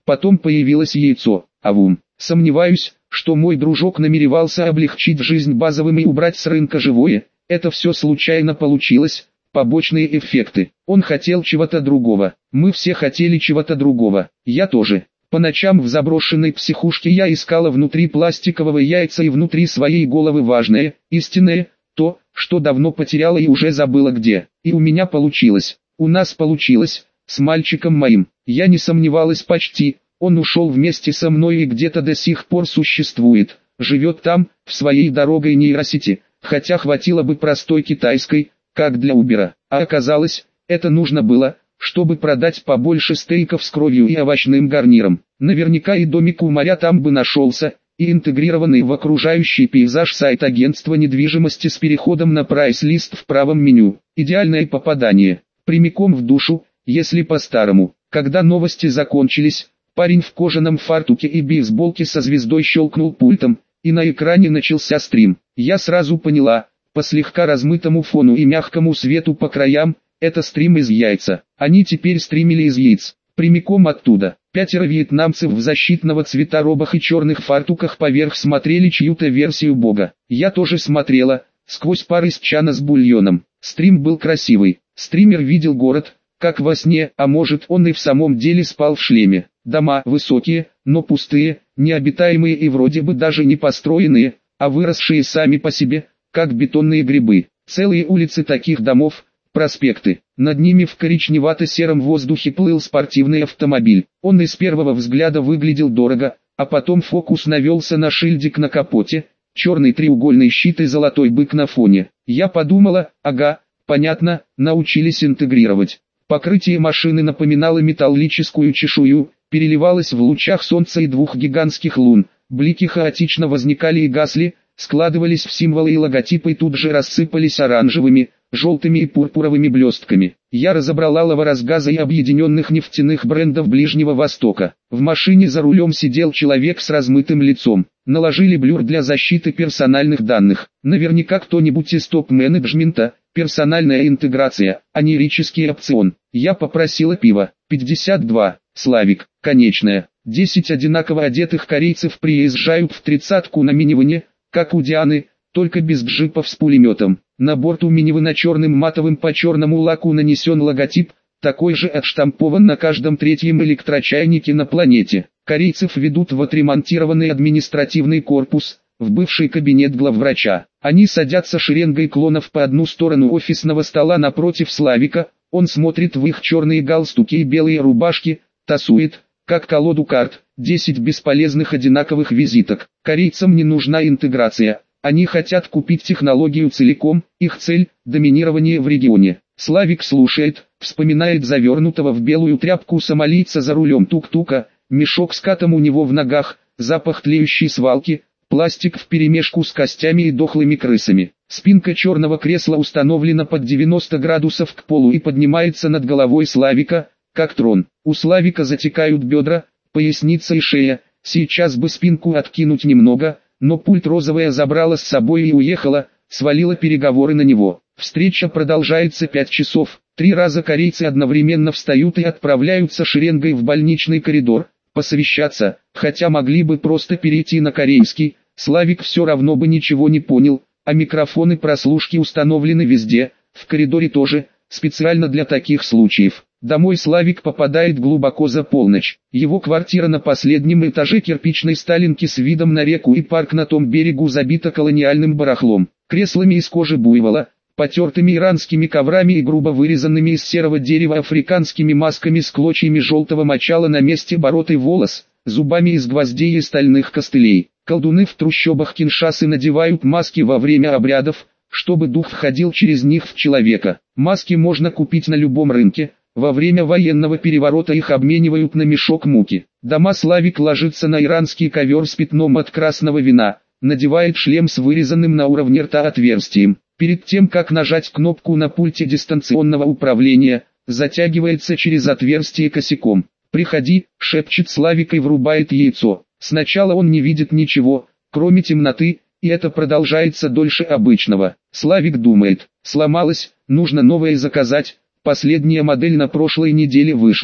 Потом появилось яйцо. Авум. Сомневаюсь, что мой дружок намеревался облегчить жизнь базовым и убрать с рынка живое. Это все случайно получилось, побочные эффекты. Он хотел чего-то другого. Мы все хотели чего-то другого. Я тоже. По ночам в заброшенной психушке я искала внутри пластикового яйца и внутри своей головы важное, истинное, то, что давно потеряла и уже забыла где. И у меня получилось. У нас получилось, с мальчиком моим. Я не сомневалась почти. Он ушел вместе со мной и где-то до сих пор существует. Живет там, в своей дорогой нейросети. Хотя хватило бы простой китайской, как для Убера. А оказалось, это нужно было, чтобы продать побольше стейков с кровью и овощным гарниром. Наверняка и домик у моря там бы нашелся, и интегрированный в окружающий пейзаж сайт агентства недвижимости с переходом на прайс-лист в правом меню. Идеальное попадание. Прямиком в душу, если по-старому. Когда новости закончились, парень в кожаном фартуке и бейсболке со звездой щелкнул пультом, и на экране начался стрим. Я сразу поняла, по слегка размытому фону и мягкому свету по краям, это стрим из яйца. Они теперь стримили из яиц. Прямиком оттуда. 5 вьетнамцев в защитного цвета робах и черных фартуках поверх смотрели чью-то версию бога. Я тоже смотрела, сквозь пар из чана с бульоном. Стрим был красивый. Стример видел город, как во сне, а может он и в самом деле спал в шлеме. Дома высокие, но пустые, необитаемые и вроде бы даже не построенные, а выросшие сами по себе, как бетонные грибы. Целые улицы таких домов, проспекты. Над ними в коричневато-сером воздухе плыл спортивный автомобиль. Он и с первого взгляда выглядел дорого, а потом фокус навелся на шильдик на капоте, черный треугольный щит и золотой бык на фоне. Я подумала, ага, понятно, научились интегрировать. Покрытие машины напоминало металлическую чешую, переливалось в лучах солнца и двух гигантских лун. Блики хаотично возникали и гасли, складывались в символы и логотипы и тут же рассыпались оранжевыми, желтыми и пурпуровыми блестками. Я разобрала лаворазгаза и объединенных нефтяных брендов Ближнего Востока. В машине за рулем сидел человек с размытым лицом. Наложили блюр для защиты персональных данных. Наверняка кто-нибудь из топ-менеджмента. Персональная интеграция, а не лирический опцион. Я попросила пива. 52. Славик. Конечная. 10 одинаково одетых корейцев приезжают в 30-ку на минивэне, как у Дианы, только без джипов с пулеметом. На борту минивэна черным матовым по черному лаку нанесен логотип, такой же отштампован на каждом третьем электрочайнике на планете. Корейцев ведут в отремонтированный административный корпус, в бывший кабинет главврача. Они садятся шеренгой клонов по одну сторону офисного стола напротив Славика, он смотрит в их черные галстуки и белые рубашки, тасует, как колоду карт, 10 бесполезных одинаковых визиток. Корейцам не нужна интеграция, они хотят купить технологию целиком, их цель – доминирование в регионе. Славик слушает, вспоминает завернутого в белую тряпку сомалийца за рулем тук-тука, мешок с катом у него в ногах, запах тлеющей свалки, пластик вперемешку с костями и дохлыми крысами. Спинка черного кресла установлена под 90 градусов к полу и поднимается над головой Славика, как трон. У Славика затекают бедра, поясница и шея, сейчас бы спинку откинуть немного, но пульт розовая забрала с собой и уехала, свалила переговоры на него. Встреча продолжается 5 часов, 3 раза корейцы одновременно встают и отправляются шеренгой в больничный коридор, посовещаться, хотя могли бы просто перейти на корейский. Славик все равно бы ничего не понял, а микрофоны прослушки установлены везде, в коридоре тоже, специально для таких случаев. Домой Славик попадает глубоко за полночь. Его квартира на последнем этаже кирпичной сталинки с видом на реку и парк на том берегу забита колониальным барахлом, креслами из кожи буйвола, потертыми иранскими коврами и грубо вырезанными из серого дерева африканскими масками с клочьями желтого мочала на месте бородый волос, зубами из гвоздей и стальных костылей. Колдуны в трущобах Киншасы надевают маски во время обрядов, чтобы дух входил через них в человека. Маски можно купить на любом рынке, во время военного переворота их обменивают на мешок муки. Дома Славик ложится на иранский ковер с пятном от красного вина, надевает шлем с вырезанным на уровне рта отверстием. Перед тем как нажать кнопку на пульте дистанционного управления, затягивается через отверстие косяком. «Приходи», — шепчет Славик и врубает яйцо. Сначала он не видит ничего, кроме темноты, и это продолжается дольше обычного. Славик думает, сломалось, нужно новое заказать, последняя модель на прошлой неделе вышла.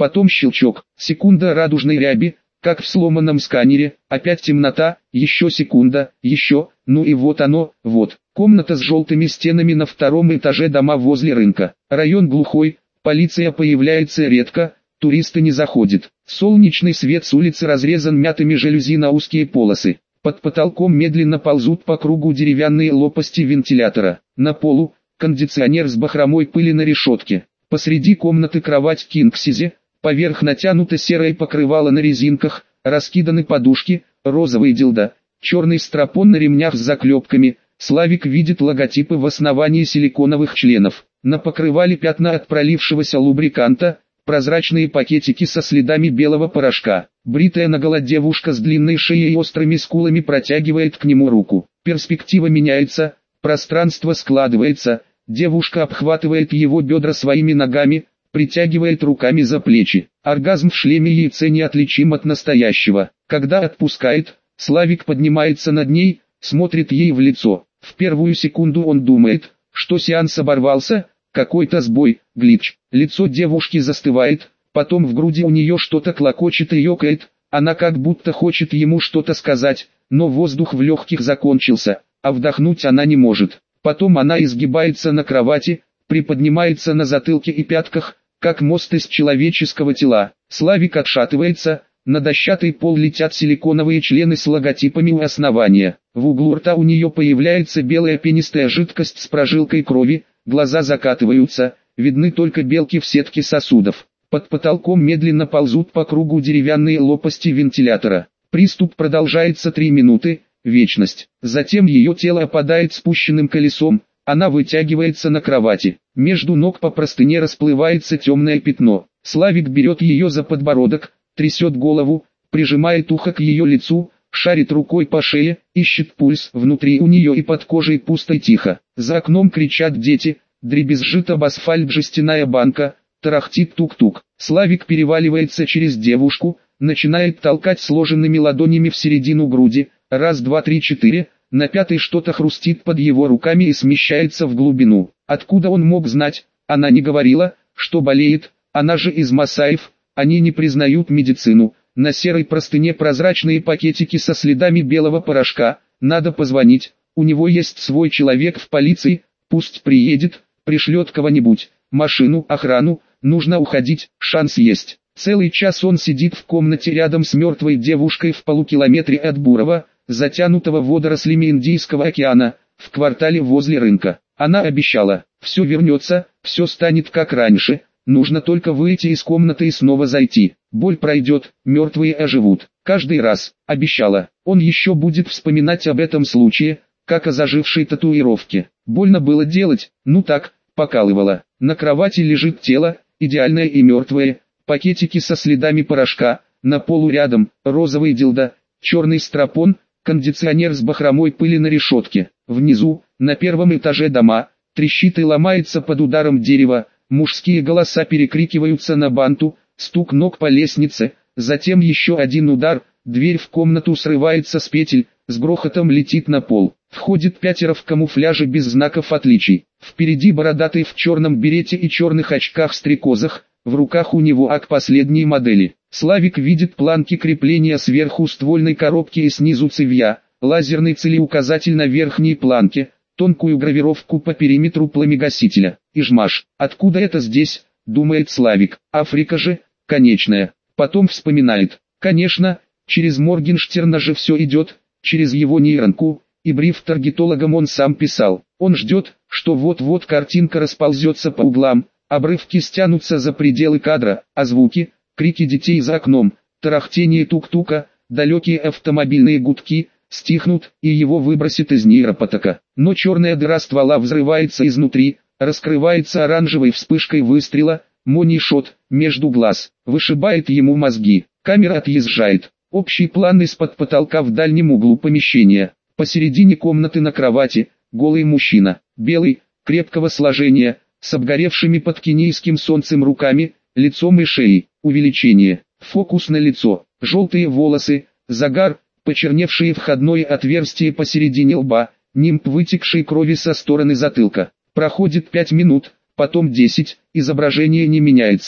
потом щелчок, секунда радужной ряби, как в сломанном сканере, опять темнота, еще секунда, еще, ну и вот оно, вот. Комната с желтыми стенами на втором этаже дома возле рынка. Район глухой, полиция появляется редко, туристы не заходят. Солнечный свет с улицы разрезан мятыми жалюзи на узкие полосы. Под потолком медленно ползут по кругу деревянные лопасти вентилятора. На полу кондиционер с бахромой пыли на решетке. Посреди комнаты кровать кинг-сайз, поверх натянуто серое покрывало на резинках, раскиданы подушки, розовый дилдо, черный стропон на ремнях с заклепками. Славик видит логотипы в основании силиконовых членов. На покрывале пятна от пролившегося лубриканта, прозрачные пакетики со следами белого порошка. Бритая наголо девушка с длинной шеей и острыми скулами протягивает к нему руку. Перспектива меняется, пространство складывается, девушка обхватывает его бедра своими ногами, притягивает руками за плечи. Оргазм в шлеме яйца неотличим от настоящего. Когда отпускает, Славик поднимается над ней, смотрит ей в лицо. В первую секунду он думает, что сеанс оборвался, какой-то сбой, глич. Лицо девушки застывает, потом в груди у нее что-то клокочет и ёкает, она как будто хочет ему что-то сказать, но воздух в легких закончился, а вдохнуть она не может. Потом она изгибается на кровати, приподнимается на затылке и пятках, как мост из человеческого тела. Славик отшатывается, на дощатый пол летят силиконовые члены с логотипами у основания. В углу рта у нее появляется белая пенистая жидкость с прожилкой крови, глаза закатываются, видны только белки в сетке сосудов. Под потолком медленно ползут по кругу деревянные лопасти вентилятора. Приступ продолжается 3 минуты, вечность. Затем ее тело опадает спущенным колесом, она вытягивается на кровати. Между ног по простыне расплывается темное пятно. Славик берет ее за подбородок, трясет голову, прижимает ухо к ее лицу, шарит рукой по шее, ищет пульс. Внутри у нее и под кожей пусто и тихо. За окном кричат дети, дребезжит об асфальт жестяная банка, тарахтит тук-тук. Славик переваливается через девушку, начинает толкать сложенными ладонями в середину груди. Раз, два, три, четыре. На пятой что-то хрустит под его руками и смещается в глубину. Откуда он мог знать? Она не говорила, что болеет, она же из Масаев. Они не признают медицину. На серой простыне прозрачные пакетики со следами белого порошка. Надо позвонить. У него есть свой человек в полиции. Пусть приедет, пришлет кого-нибудь. Машину, охрану. Нужно уходить, шанс есть. Целый час он сидит в комнате рядом с мертвой девушкой в полукилометре от Бурова, затянутого водорослями Индийского океана, в квартале возле рынка. Она обещала, все вернется, все станет как раньше. Нужно только выйти из комнаты и снова зайти. Боль пройдет, мертвые оживут. Каждый раз, обещала, он еще будет вспоминать об этом случае, как о зажившей татуировке. Больно было делать, ну так, покалывало. На кровати лежит тело, идеальное и мертвое, пакетики со следами порошка, на полу рядом, розовый дилдо, черный стропон, кондиционер с бахромой пыли на решетке. Внизу, на первом этаже дома, трещит и ломается под ударом дерева. Мужские голоса перекрикиваются на банту, стук ног по лестнице, затем еще один удар, дверь в комнату срывается с петель, с грохотом летит на пол. Входит 5 в камуфляже без знаков отличий. Впереди бородатый в черном берете и черных очках-стрекозах, в руках у него АК последней модели. Славик видит планки крепления сверху ствольной коробки и снизу цевья, лазерный целеуказатель на верхней планке, тонкую гравировку по периметру пламегасителя. Ижмаш, откуда это здесь, думает Славик, Африка же, конечная. Потом вспоминает, конечно, через Моргенштерна же все идет, через его нейронку, и бриф таргетологам он сам писал. Он ждет, что вот-вот картинка расползется по углам, обрывки стянутся за пределы кадра, а звуки, крики детей за окном, тарахтение тук-тука, далекие автомобильные гудки, стихнут, и его выбросит из нейропотока. Но черная дыра ствола взрывается изнутри, раскрывается оранжевой вспышкой выстрела, монишот, между глаз, вышибает ему мозги. Камера отъезжает. Общий план из-под потолка в дальнем углу помещения. Посередине комнаты на кровати, голый мужчина, белый, крепкого сложения, с обгоревшими под кенийским солнцем руками, лицом и шеей. Увеличение, фокус на лицо, желтые волосы, загар, почерневшее входное отверстие посередине лба, нимб вытекшей крови со стороны затылка. Проходит 5 минут, потом 10, изображение не меняется.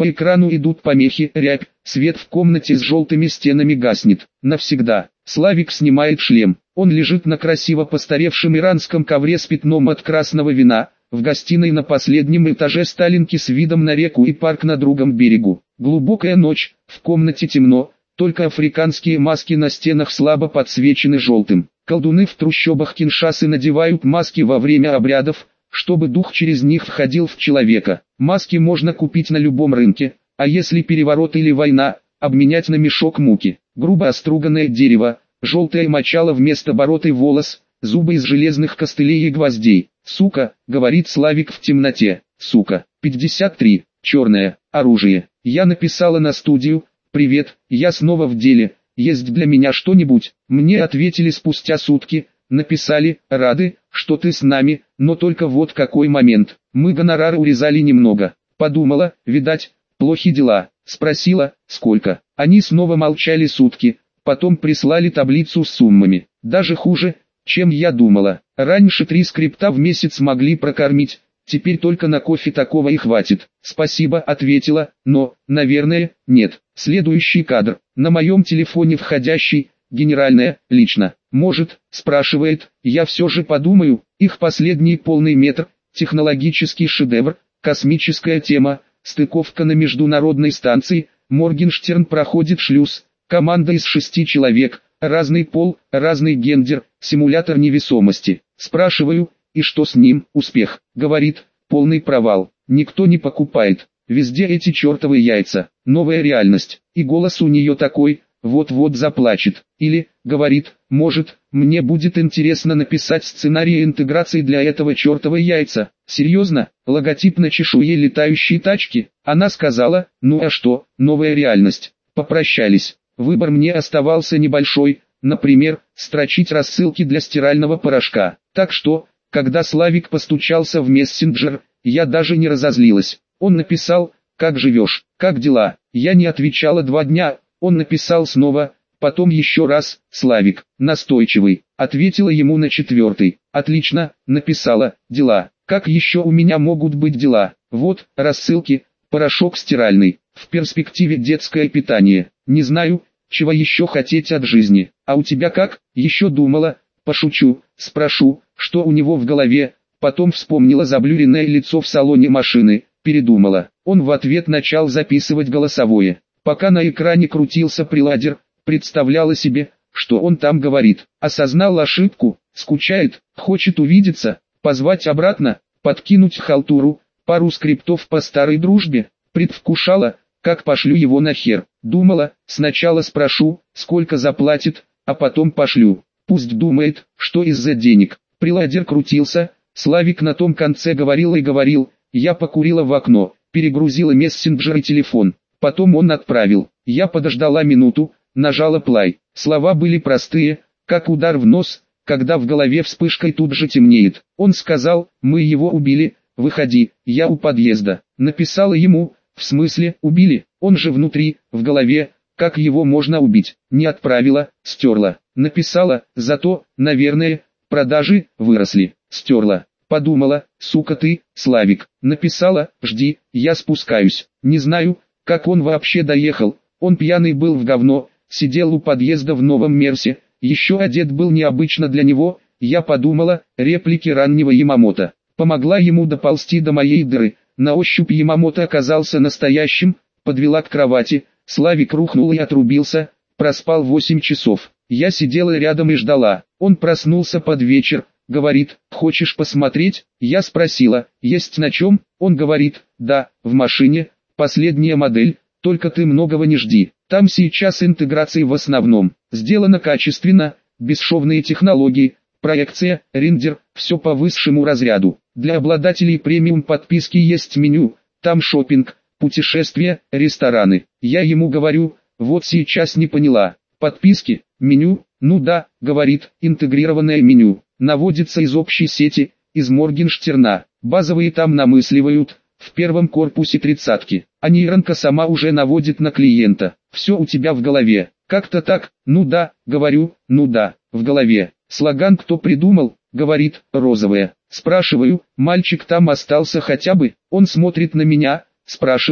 По экрану идут помехи, рябь, свет в комнате с желтыми стенами гаснет. Навсегда. Славик снимает шлем. Он лежит на красиво постаревшем иранском ковре с пятном от красного вина, в гостиной на последнем этаже Сталинки с видом на реку и парк на другом берегу. Глубокая ночь, в комнате темно, только африканские маски на стенах слабо подсвечены желтым. Колдуны в трущобах Киншасы надевают маски во время обрядов, чтобы дух через них входил в человека. Маски можно купить на любом рынке, а если переворот или война, обменять на мешок муки. Грубо оструганное дерево, желтое мочало вместо бород и волос, зубы из железных костылей и гвоздей. «Сука», — говорит Славик в темноте, «сука». 53. Черное оружие. Я написала на студию: «Привет, я снова в деле, есть для меня что-нибудь?» Мне ответили спустя сутки, написали: «Рады, что ты с нами, но только вот какой момент. Мы гонорар урезали немного». Подумала: видать, плохи дела. Спросила: «Сколько?» Они снова молчали сутки, потом прислали таблицу с суммами. Даже хуже, чем я думала. Раньше 3 скрипта в месяц могли прокормить, теперь только на кофе такого и хватит. «Спасибо», ответила, но, наверное, нет. Следующий кадр. На моем телефоне входящий, генеральная, лично. «Может», спрашивает, я все же подумаю, их последний полный метр, технологический шедевр, космическая тема, стыковка на международной станции, Моргенштерн проходит шлюз, команда из 6 человек, разный пол, разный гендер, симулятор невесомости. Спрашиваю, и что с ним? Успех. Говорит, полный провал, никто не покупает, везде эти чертовы яйца, новая реальность. И голос у нее такой, вот-вот заплачет. Или, говорит, может, мне будет интересно написать сценарий интеграции для этого чертова яйца. Серьезно? Логотип на чешуе летающей тачки? Она сказала, ну а что, новая реальность. Попрощались. Выбор мне оставался небольшой, например, строчить рассылки для стирального порошка. Так что, когда Славик постучался в мессенджер, я даже не разозлилась. Он написал: «Как живешь? Как дела?» Я не отвечала 2 дня. Он написал снова, потом еще раз: «Славик, настойчивый». Ответила ему на 4-й. «Отлично», написала, «дела». Как еще у меня могут быть дела? Вот, рассылки, порошок стиральный, в перспективе детское питание. Не знаю, чего еще хотеть от жизни. А у тебя как? Еще думала, пошучу, спрошу, что у него в голове. Потом вспомнила заблюренное лицо в салоне машины, передумала. Он в ответ начал записывать голосовое. Пока на экране крутился приладер, представляла себе, что он там говорит. Осознал ошибку, скучает, хочет увидеться, позвать обратно, подкинуть халтуру, пару скриптов по старой дружбе. Предвкушала, как пошлю его нахер. Думала, сначала спрошу, сколько заплатит, а потом пошлю. Пусть думает, что из-за денег. Приладер крутился, Славик на том конце говорил и говорил. Я покурила в окно, перегрузила мессенджер и телефон. Потом он отправил. Я подождала минуту, нажала плай. Слова были простые, как удар в нос, когда в голове вспышкой тут же темнеет. Он сказал: «Мы его убили, выходи, я у подъезда». Написала ему: «В смысле, убили? Он же внутри, в голове, как его можно убить?» Не отправила, стерла. Написала: «Зато, наверное, продажи выросли». Стерла. Подумала: «Сука ты, Славик». Написала: «Жди, я спускаюсь». Не знаю, как он вообще доехал. Он пьяный был в говно, сидел у подъезда в новом Мерсе, еще одет был необычно для него. Я подумала, реплики раннего Ямамото. Помогла ему доползти до моей дыры. На ощупь Ямамото оказался настоящим, подвела к кровати. Славик рухнул и отрубился, проспал 8 часов. Я сидела рядом и ждала. Он проснулся под вечер, говорит: «Хочешь посмотреть?» Я спросила: «Есть на чем?» Он говорит: «Да, в машине, последняя модель, только ты многого не жди. Там сейчас интеграции в основном, сделано качественно, бесшовные технологии, проекция, рендер, все по высшему разряду. Для обладателей премиум подписки есть меню, там шопинг, путешествия, рестораны». Я ему говорю: «Вот сейчас не поняла. Подписки, меню?» «Ну да», говорит, «интегрированное меню, наводится из общей сети, из Моргенштерна, базовые там намысливают, в первом корпусе 30-ки, а нейронка сама уже наводит на клиента. Все у тебя в голове». Как-то так. «Ну да», говорю, «ну да, в голове». Слоган кто придумал? Говорит: «Розовая». Спрашиваю: «Мальчик там остался хотя бы?» Он смотрит на меня, спрашивает: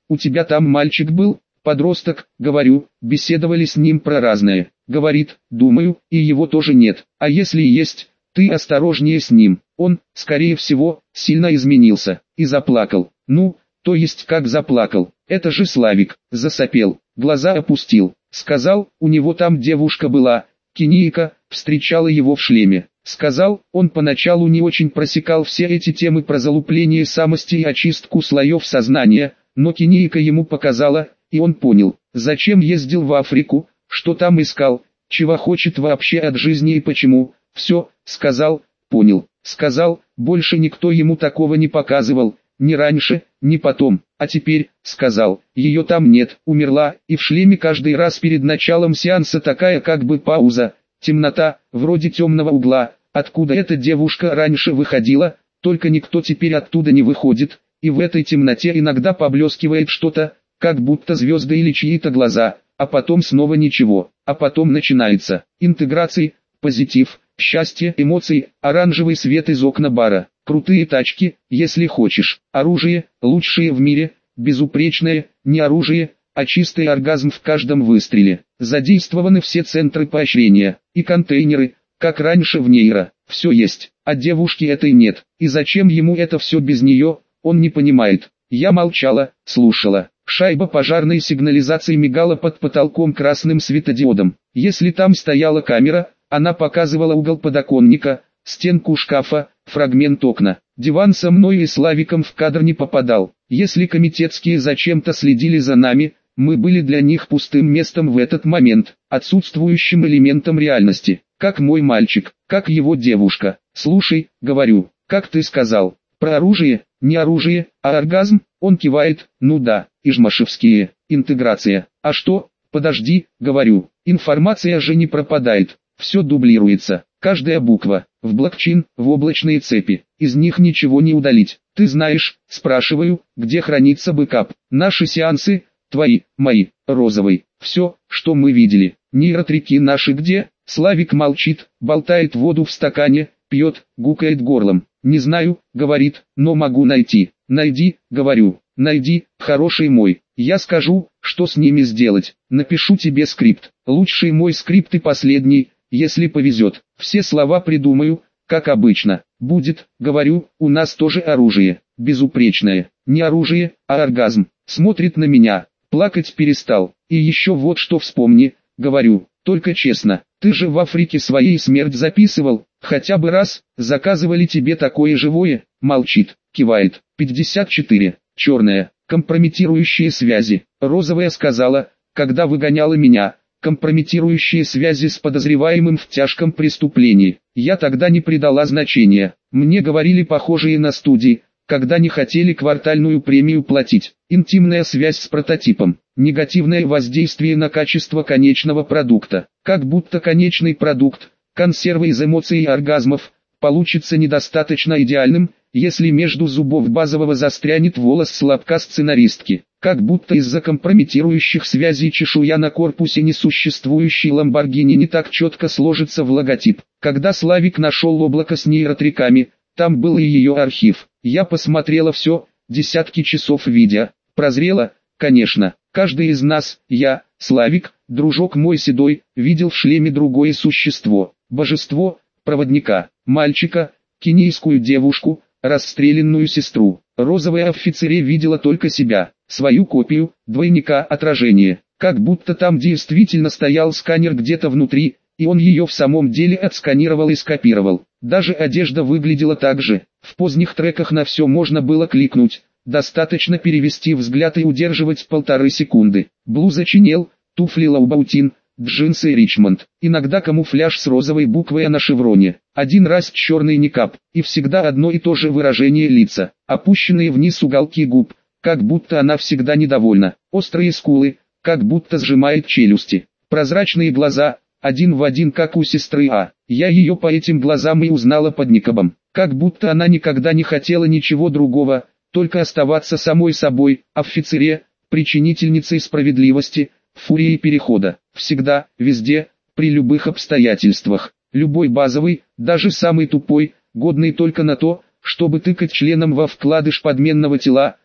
у тебя там мальчик был? Подросток, говорю, беседовали с ним про разное. Говорит, думаю, и его тоже нет. А если и есть, ты осторожнее с ним. Он, скорее всего, сильно изменился. И заплакал. Ну, то есть как заплакал. Это же Славик. Засопел, глаза опустил. Сказал, у него там девушка была, Киника, встречала его в шлеме. Сказал, он поначалу не очень просекал все эти темы про залупление самости и очистку слоев сознания, но Киника ему показала, и он понял, зачем ездил в Африку, что там искал, чего хочет вообще от жизни и почему. Все, сказал, понял. Сказал, больше никто ему такого не показывал, ни раньше, ни потом. А теперь, сказал, ее там нет, умерла, и в шлеме каждый раз перед началом сеанса такая как бы пауза, темнота, вроде темного угла, откуда эта девушка раньше выходила, только никто теперь оттуда не выходит, и в этой темноте иногда поблескивает что-то, как будто звезды или чьи-то глаза, а потом снова ничего, а потом начинается интеграция, позитив, счастье, эмоции, оранжевый свет из окна бара, крутые тачки, если хочешь, оружие, лучшее в мире, безупречное, не оружие, а чистый оргазм в каждом выстреле. Задействованы все центры поощрения, и контейнеры, как раньше в нейро, все есть, а девушки этой нет, и зачем ему это все без нее, он не понимает. Я молчала, слушала. Шайба пожарной сигнализации мигала под потолком красным светодиодом. Если там стояла камера, она показывала угол подоконника, стенку шкафа, фрагмент окна. Диван со мной и Славиком в кадр не попадал. Если комитетские зачем-то следили за нами, мы были для них пустым местом в этот момент, отсутствующим элементом реальности. Как мой мальчик, как его девушка. Слушай, говорю, как ты сказал, про оружие, не оружие, а оргазм? Он кивает, ну да, ижмашевские, интеграция. А что? Подожди, говорю, информация же не пропадает, все дублируется, каждая буква, в блокчейн, в облачные цепи, из них ничего не удалить. Ты знаешь, спрашиваю, где хранится бэкап, наши сеансы, твои, мои, розовый, все, что мы видели, нейротрики наши где? Славик молчит, болтает воду в стакане, пьет, гукает горлом. Не знаю, говорит, но могу найти. Найди, говорю, найди, хороший мой. Я скажу, что с ними сделать. Напишу тебе скрипт. Лучший мой скрипт и последний, если повезет. Все слова придумаю, как обычно. Будет, говорю, у нас тоже оружие. Безупречное. Не оружие, а оргазм. Смотрит на меня. Плакать перестал. И еще вот что вспомни, говорю, только честно. Ты же в Африке своей смерть записывал, хотя бы раз, заказывали тебе такое живое, молчит, кивает. 54. Черная, компрометирующие связи. Розовая сказала, когда выгоняла меня, компрометирующие связи с подозреваемым в тяжком преступлении. Я тогда не придала значения. Мне говорили похожие на студии, когда не хотели квартальную премию платить. Интимная связь с прототипом. Негативное воздействие на качество конечного продукта. Как будто конечный продукт, консервы из эмоций и оргазмов, получится недостаточно идеальным, если между зубов базового застрянет волос с лобка сценаристки. Как будто из-за компрометирующих связей чешуя на корпусе несуществующей Ламборгини не так четко сложится в логотип. Когда Славик нашел облако с нейротриками, там был и ее архив. Я посмотрела все, десятки часов видео. Прозрела, конечно. Каждый из нас, я, Славик, дружок мой седой, видел в шлеме другое существо. Божество, проводника, мальчика, кенийскую девушку, расстрелянную сестру. Розовая офицере видела только себя, свою копию, двойника, отражение. Как будто там действительно стоял сканер где-то внутри, и он ее в самом деле отсканировал и скопировал. Даже одежда выглядела так же. В поздних треках на все можно было кликнуть. Достаточно перевести взгляд и удерживать 1,5 секунды. Блуза Чинел, туфли Лаубаутин, джинсы Ричмонд. Иногда камуфляж с розовой буквой на шевроне. Один раз черный никап. И всегда одно и то же выражение лица. Опущенные вниз уголки губ, как будто она всегда недовольна. Острые скулы, как будто сжимает челюсти. Прозрачные глаза, один в один как у сестры А. Я ее по этим глазам и узнала под никабом. Как будто она никогда не хотела ничего другого, только оставаться самой собой, офицере, причинительницей справедливости, фурией перехода. Всегда, везде, при любых обстоятельствах. Любой базовый, даже самый тупой, годный только на то, чтобы тыкать членом во вкладыш подменного тела,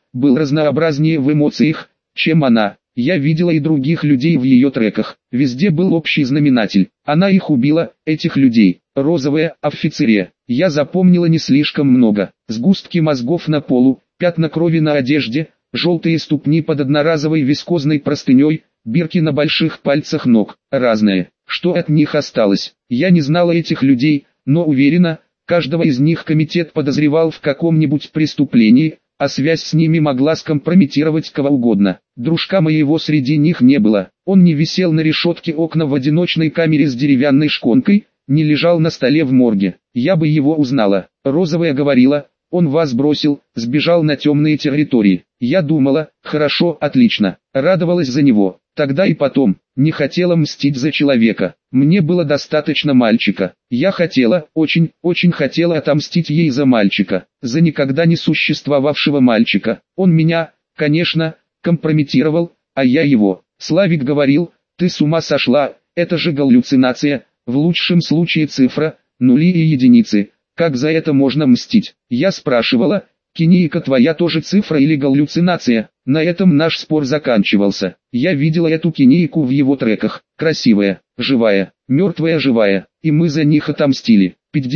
был разнообразнее в эмоциях, чем она. Я видела и других людей в ее треках. Везде был общий знаменатель. Она их убила, этих людей. Розовая, офицере. Я запомнила не слишком много. Сгустки мозгов на полу, пятна крови на одежде, желтые ступни под одноразовой вискозной простыней, бирки на больших пальцах ног. Разные. Что от них осталось? Я не знала этих людей, но уверена, каждого из них комитет подозревал в каком-нибудь преступлении, а связь с ними могла скомпрометировать кого угодно. Дружка моего среди них не было. Он не висел на решетке окна в одиночной камере с деревянной шконкой, не лежал на столе в морге. Я бы его узнала. Розовая говорила, он вас бросил, сбежал на темные территории. Я думала, хорошо, отлично. Радовалась за него. Тогда и потом, не хотела мстить за человека. Мне было достаточно мальчика. Я хотела, очень хотела отомстить ей за мальчика. За никогда не существовавшего мальчика. Он меня, конечно, компрометировал, а я его. Славик говорил, ты с ума сошла, это же галлюцинация, в лучшем случае цифра, нули и единицы. Как за это можно мстить? Я спрашивала, кинейка твоя тоже цифра или галлюцинация? На этом наш спор заканчивался. Я видела эту кинейку в его треках. Красивая, живая, мертвая живая. И мы за них отомстили.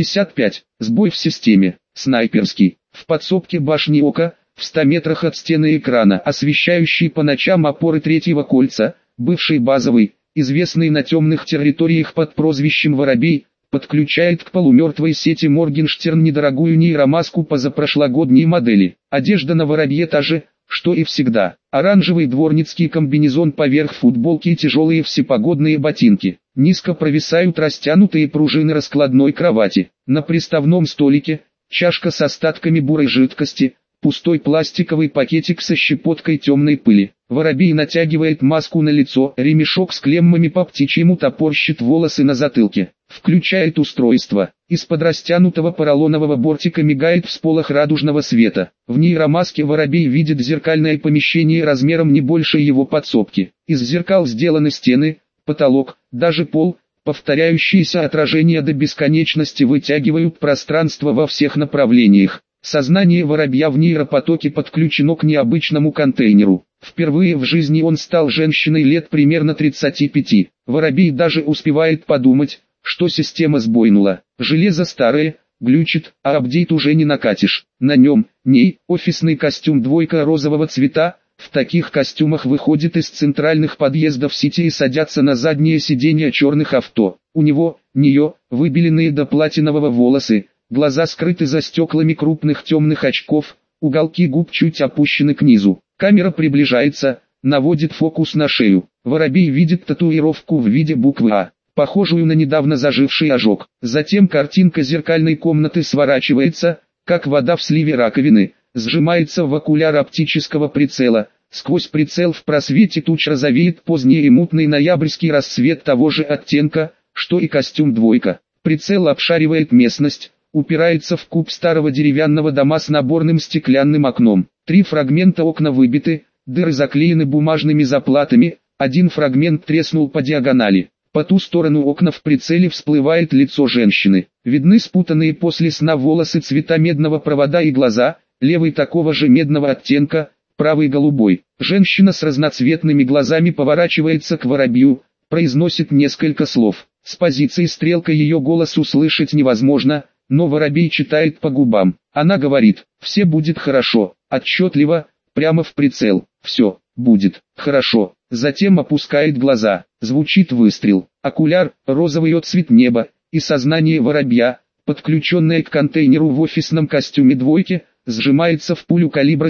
55. Сбой в системе. Снайперский. В подсобке башни Ока, в 100 метрах от стены экрана, освещающий по ночам опоры третьего кольца, бывший базовый, известный на темных территориях под прозвищем «Воробей», подключает к полумертвой сети Моргенштерн недорогую нейромаску позапрошлогодней модели. Одежда на Воробье та же, что и всегда. Оранжевый дворницкий комбинезон поверх футболки и тяжелые всепогодные ботинки. Низко провисают растянутые пружины раскладной кровати. На приставном столике чашка с остатками бурой жидкости, пустой пластиковый пакетик со щепоткой темной пыли. Воробей натягивает маску на лицо, ремешок с клеммами по птичьему топорщит волосы на затылке. Включает устройство. Из-под растянутого поролонового бортика мигает всполох радужного света. В нейромаске Воробей видит зеркальное помещение размером не больше его подсобки. Из зеркал сделаны стены, потолок, даже пол. Повторяющиеся отражения до бесконечности вытягивают пространство во всех направлениях. Сознание Воробья в нейропотоке подключено к необычному контейнеру. Впервые в жизни он стал женщиной лет примерно 35. Воробей даже успевает подумать, что система сбойнула. Железо старое, глючит, а апдейт уже не накатишь. На нем, ней, офисный костюм двойка розового цвета. В таких костюмах выходит из центральных подъездов Сити и садятся на заднее сиденье черных авто. У него, нее, выбеленные до платинового волосы. Глаза скрыты за стеклами крупных темных очков, уголки губ чуть опущены к низу. Камера приближается, наводит фокус на шею. Воробей видит татуировку в виде буквы «А», похожую на недавно заживший ожог. Затем картинка зеркальной комнаты сворачивается, как вода в сливе раковины, сжимается в окуляр оптического прицела. Сквозь прицел в просвете туч розовеет поздний и мутный ноябрьский рассвет того же оттенка, что и костюм двойка. Прицел обшаривает местность. Упирается в куб старого деревянного дома с наборным стеклянным окном. 3 фрагмента окна выбиты, дыры заклеены бумажными заплатами, один фрагмент треснул по диагонали. По ту сторону окна в прицеле всплывает лицо женщины. Видны спутанные после сна волосы цвета медного провода и глаза, левый такого же медного оттенка, правый голубой. Женщина с разноцветными глазами поворачивается к Воробью, произносит несколько слов. С позиции стрелка ее голос услышать невозможно, но Воробей читает по губам. Она говорит, все будет хорошо, отчетливо, прямо в прицел, все, будет, хорошо. Затем опускает глаза, звучит выстрел. Окуляр, розовый отцвет неба, и сознание Воробья, подключенное к контейнеру в офисном костюме двойки, сжимается в пулю калибра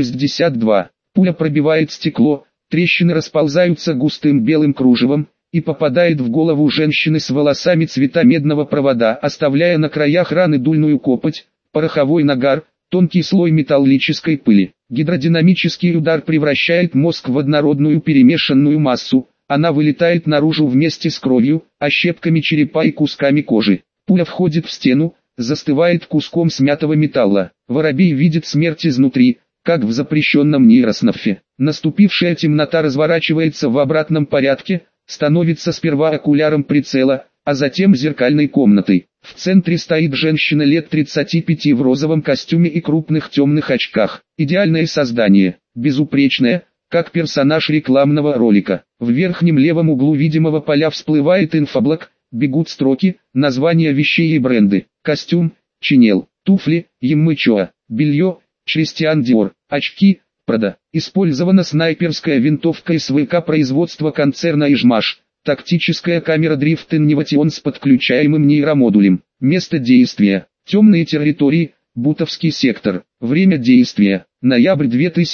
7,62. Пуля пробивает стекло, трещины расползаются густым белым кружевом, и попадает в голову женщины с волосами цвета медного провода, оставляя на краях раны дульную копоть, пороховой нагар, тонкий слой металлической пыли. Гидродинамический удар превращает мозг в однородную перемешанную массу, она вылетает наружу вместе с кровью, ощепками черепа и кусками кожи. Пуля входит в стену, застывает куском смятого металла. Воробей видит смерть изнутри, как в запрещенном нейроснафе. Наступившая темнота разворачивается в обратном порядке, становится сперва окуляром прицела, а затем зеркальной комнатой. В центре стоит женщина лет 35 в розовом костюме и крупных темных очках. Идеальное создание, безупречное, как персонаж рекламного ролика. В верхнем левом углу видимого поля всплывает инфоблок, бегут строки, названия вещей и бренды. Костюм, Chanel, туфли, Yummy, белье, Christian Dior, очки, Prada. Использована снайперская винтовка СВК производства концерна Ижмаш. Тактическая камера Drift Innovation с подключаемым нейромодулем. Место действия: темные территории, Бутовский сектор. Время действия: ноябрь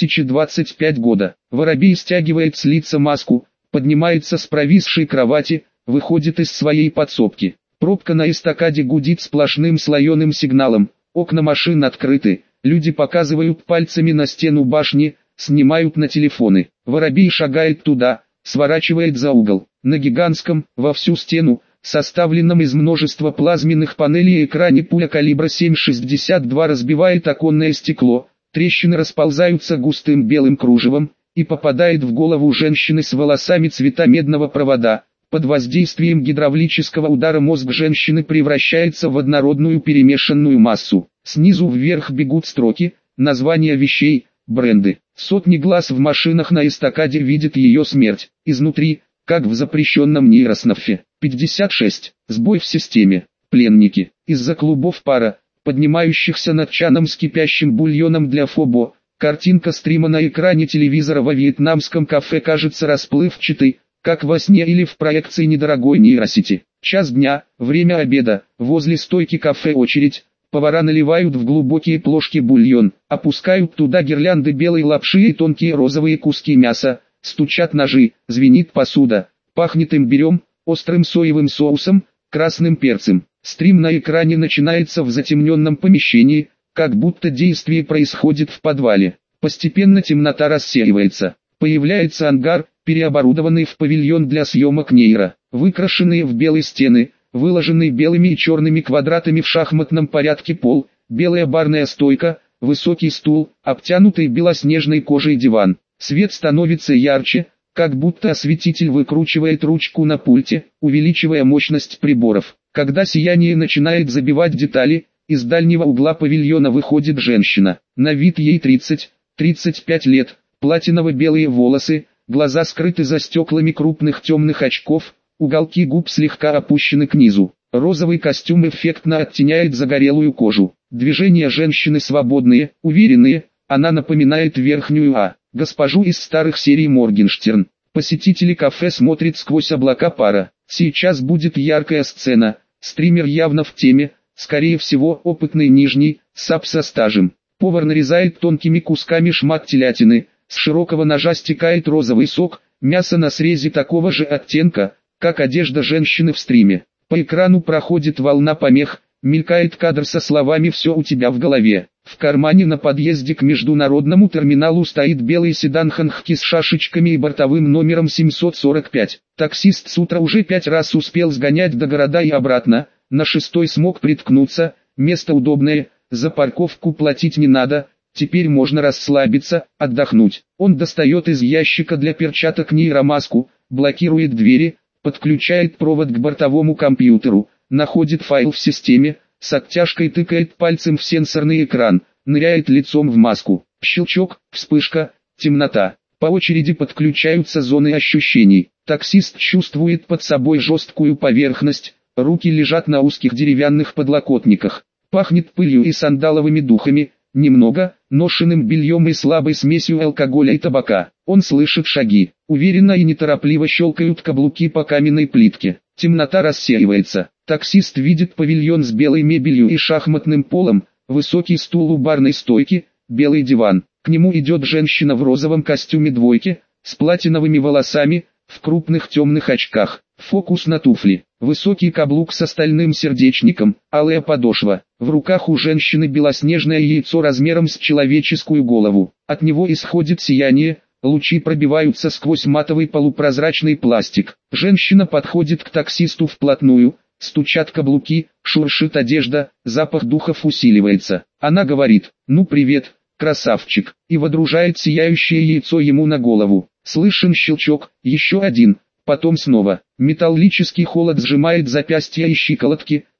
2025 года. Воробей стягивает с лица маску, поднимается с провисшей кровати, выходит из своей подсобки. Пробка на эстакаде гудит сплошным слоеным сигналом, окна машин открыты, люди показывают пальцами на стену башни, снимают на телефоны. Воробей шагает туда, сворачивает за угол. На гигантском, во всю стену, составленном из множества плазменных панелей экране пуля калибра 7,62 разбивает оконное стекло, трещины расползаются густым белым кружевом, и попадает в голову женщины с волосами цвета медного провода. Под воздействием гидравлического удара мозг женщины превращается в однородную перемешанную массу. Снизу вверх бегут строки, названия вещей, бренды. Сотни глаз в машинах на эстакаде видят ее смерть. Изнутри, как в запрещенном нейроснафе. 56. Сбой в системе. Пленники. Из-за клубов пара, поднимающихся над чаном с кипящим бульоном для фобо, картинка стрима на экране телевизора во вьетнамском кафе кажется расплывчатой, как во сне или в проекции недорогой нейросети. Час дня, время обеда, возле стойки кафе очередь, повара наливают в глубокие плошки бульон, опускают туда гирлянды белой лапши и тонкие розовые куски мяса, стучат ножи, звенит посуда, пахнет имбирем, острым соевым соусом, красным перцем. Стрим на экране начинается в затемненном помещении, как будто действие происходит в подвале. Постепенно темнота рассеивается. Появляется ангар, переоборудованный в павильон для съемок нейро. Выкрашенные в белые стены, выложенные белыми и черными квадратами в шахматном порядке пол, белая барная стойка, высокий стул, обтянутый белоснежной кожей диван. Свет становится ярче, как будто осветитель выкручивает ручку на пульте, увеличивая мощность приборов. Когда сияние начинает забивать детали, из дальнего угла павильона выходит женщина. На вид ей 30-35 лет, платиново-белые волосы, глаза скрыты за стеклами крупных темных очков, уголки губ слегка опущены к низу. Розовый костюм эффектно оттеняет загорелую кожу. Движения женщины свободные, уверенные, она напоминает верхнюю госпожу из старых серий Моргенштерн. Посетители кафе смотрят сквозь облака пара. Сейчас будет яркая сцена, стример явно в теме, скорее всего опытный нижний, сап со стажем. Повар нарезает тонкими кусками шмат телятины, с широкого ножа стекает розовый сок, мясо на срезе такого же оттенка, как одежда женщины в стриме. По экрану проходит волна помех, мелькает кадр со словами «Все у тебя в голове». В кармане на подъезде к международному терминалу стоит белый седан Ханхки с шашечками и бортовым номером 745. Таксист с утра уже 5 раз успел сгонять до города и обратно, на 6-й смог приткнуться, место удобное, за парковку платить не надо, теперь можно расслабиться, отдохнуть. Он достает из ящика для перчаток нейромаску, блокирует двери, подключает провод к бортовому компьютеру, находит файл в системе, с оттяжкой тыкает пальцем в сенсорный экран, ныряет лицом в маску. Щелчок, вспышка, темнота. По очереди подключаются зоны ощущений. Таксист чувствует под собой жесткую поверхность, руки лежат на узких деревянных подлокотниках. Пахнет пылью и сандаловыми духами, немного, ношеным бельем и слабой смесью алкоголя и табака. Он слышит шаги, уверенно и неторопливо щелкают каблуки по каменной плитке. Темнота рассеивается. Таксист видит павильон с белой мебелью и шахматным полом, высокий стул у барной стойки, белый диван. К нему идет женщина в розовом костюме двойки, с платиновыми волосами, в крупных темных очках. Фокус на туфли. Высокий каблук с стальным сердечником, алая подошва. В руках у женщины белоснежное яйцо размером с человеческую голову. От него исходит сияние, лучи пробиваются сквозь матовый полупрозрачный пластик. Женщина подходит к таксисту вплотную, стучат каблуки, шуршит одежда, запах духов усиливается. Она говорит: «Ну привет, красавчик», и водружает сияющее яйцо ему на голову. Слышен щелчок, еще один, потом снова. Металлический холод сжимает запястья и щиколотки,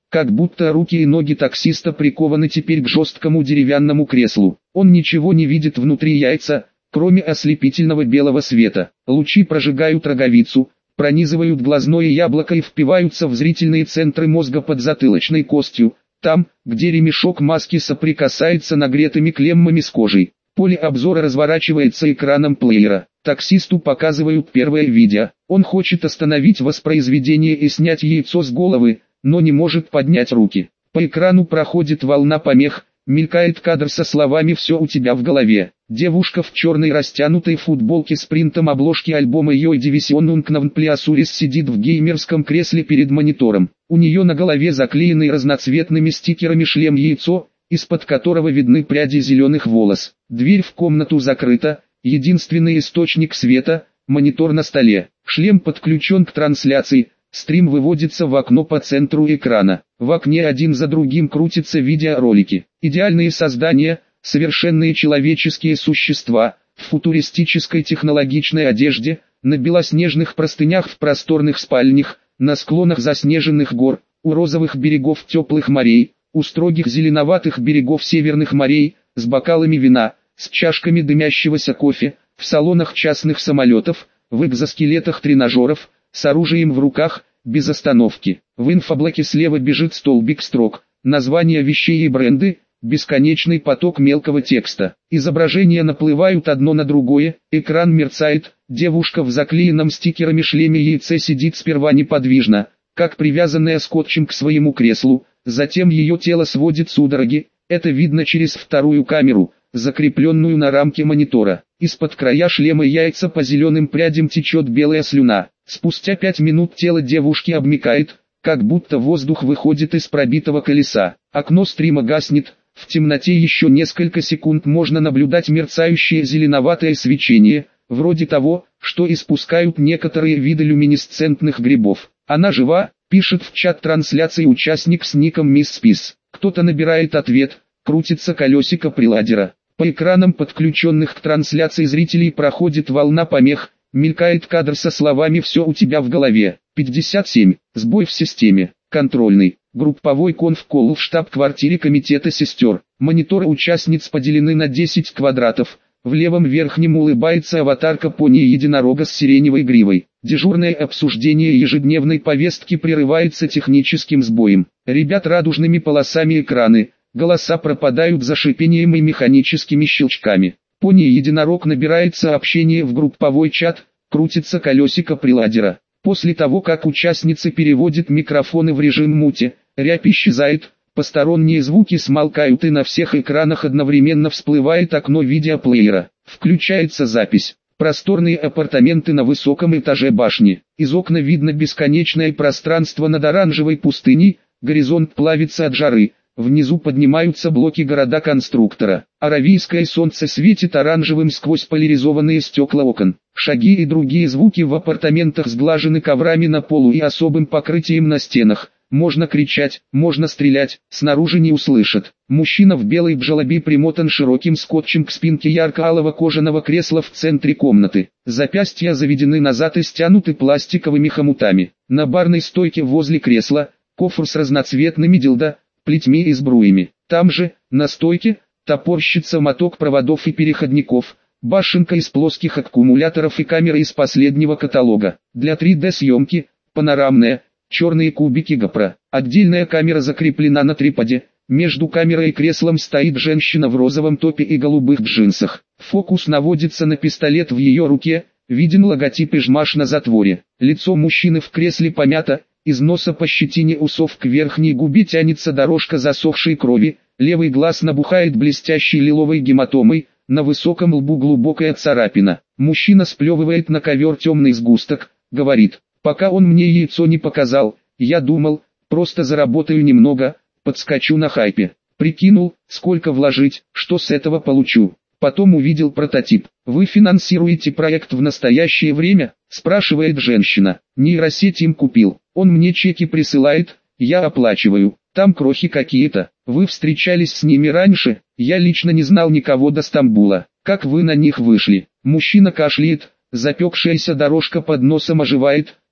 как будто руки и ноги таксиста прикованы теперь к жесткому деревянному креслу. Он ничего не видит внутри яйца, кроме ослепительного белого света. Лучи прожигают роговицу, пронизывают глазное яблоко и впиваются в зрительные центры мозга под затылочной костью, там, где ремешок маски соприкасается нагретыми клеммами с кожей. Поле обзора разворачивается экраном плеера. Таксисту показывают первое видео. Он хочет остановить воспроизведение и снять яйцо с головы, но не может поднять руки. По экрану проходит волна помех, мелькает кадр со словами «Все у тебя в голове». Девушка в черной растянутой футболке с принтом обложки альбома Joy Division Unknown Pleasures сидит в геймерском кресле перед монитором. У нее на голове заклеенный разноцветными стикерами шлем-яйцо, из-под которого видны пряди зеленых волос. Дверь в комнату закрыта, единственный источник света – монитор на столе. Шлем подключен к трансляции, стрим выводится в окно по центру экрана. В окне один за другим крутятся видеоролики. Идеальные создания, совершенные человеческие существа, в футуристической технологичной одежде, на белоснежных простынях в просторных спальнях, на склонах заснеженных гор, у розовых берегов теплых морей, у строгих зеленоватых берегов северных морей, с бокалами вина, с чашками дымящегося кофе, в салонах частных самолетов, в экзоскелетах тренажеров, с оружием в руках, без остановки. В инфоблоке слева бежит столбик строк, названия вещей и бренды, бесконечный поток мелкого текста. Изображения наплывают одно на другое, экран мерцает, девушка в заклеенном стикерами шлеме яйце сидит сперва неподвижно, как привязанная скотчем к своему креслу, затем ее тело сводит судороги, это видно через вторую камеру, закрепленную на рамке монитора. Из-под края шлема яйца по зеленым прядям течет белая слюна. Спустя 5 минут тело девушки обмякает, как будто воздух выходит из пробитого колеса. Окно стрима гаснет, в темноте еще несколько секунд можно наблюдать мерцающее зеленоватое свечение, вроде того, что испускают некоторые виды люминесцентных грибов. Она жива, пишет в чат трансляции участник с ником Мисс Спис. Кто-то набирает ответ, крутится колесико приладера. По экранам подключенных к трансляции зрителей проходит волна помех, мелькает кадр со словами «Все у тебя в голове». 57. Сбой в системе. Контрольный. Групповой конф-колл в штаб-квартире комитета сестер. Мониторы участниц поделены на 10 квадратов. В левом верхнем улыбается аватарка пони-единорога с сиреневой гривой. Дежурное обсуждение ежедневной повестки прерывается техническим сбоем. Ребят радужными полосами экраны. Голоса пропадают за шипением и механическими щелчками. Пони-единорог набирает сообщение в групповой чат, крутится колесико приладера. После того, как участницы переводят микрофоны в режим мути, рябь исчезает, посторонние звуки смолкают и на всех экранах одновременно всплывает окно видеоплеера. Включается запись. Просторные апартаменты на высоком этаже башни. Из окна видно бесконечное пространство над оранжевой пустыней, горизонт плавится от жары. Внизу поднимаются блоки города-конструктора. Аравийское солнце светит оранжевым сквозь поляризованные стекла окон. Шаги и другие звуки в апартаментах сглажены коврами на полу и особым покрытием на стенах. Можно кричать, можно стрелять, снаружи не услышат. Мужчина в белой джалаби примотан широким скотчем к спинке ярко-алого кожаного кресла в центре комнаты. Запястья заведены назад и стянуты пластиковыми хомутами. На барной стойке возле кресла, кофр с разноцветными дилдо, плетьми и сбруями. Там же, на стойке, топорщится моток проводов и переходников, башенка из плоских аккумуляторов и камера из последнего каталога. Для 3D-съемки, панорамная, черные кубики GoPro. Отдельная камера закреплена на триподе. Между камерой и креслом стоит женщина в розовом топе и голубых джинсах. Фокус наводится на пистолет в ее руке, виден логотип Ижмаш на затворе. Лицо мужчины в кресле помято. Из носа по щетине усов к верхней губе тянется дорожка засохшей крови, левый глаз набухает блестящей лиловой гематомой, на высоком лбу глубокая царапина. Мужчина сплевывает на ковер темный сгусток, говорит, пока он мне яйцо не показал, я думал, просто заработаю немного, подскочу на хайпе. Прикинул, сколько вложить, что с этого получу. Потом увидел прототип. «Вы финансируете проект в настоящее время?» – спрашивает женщина. «Нейросеть им купил. Он мне чеки присылает, я оплачиваю. Там крохи какие-то. Вы встречались с ними раньше? Я лично не знал никого до Стамбула. Как вы на них вышли?» Мужчина кашляет, запекшаяся дорожка под носом оживает,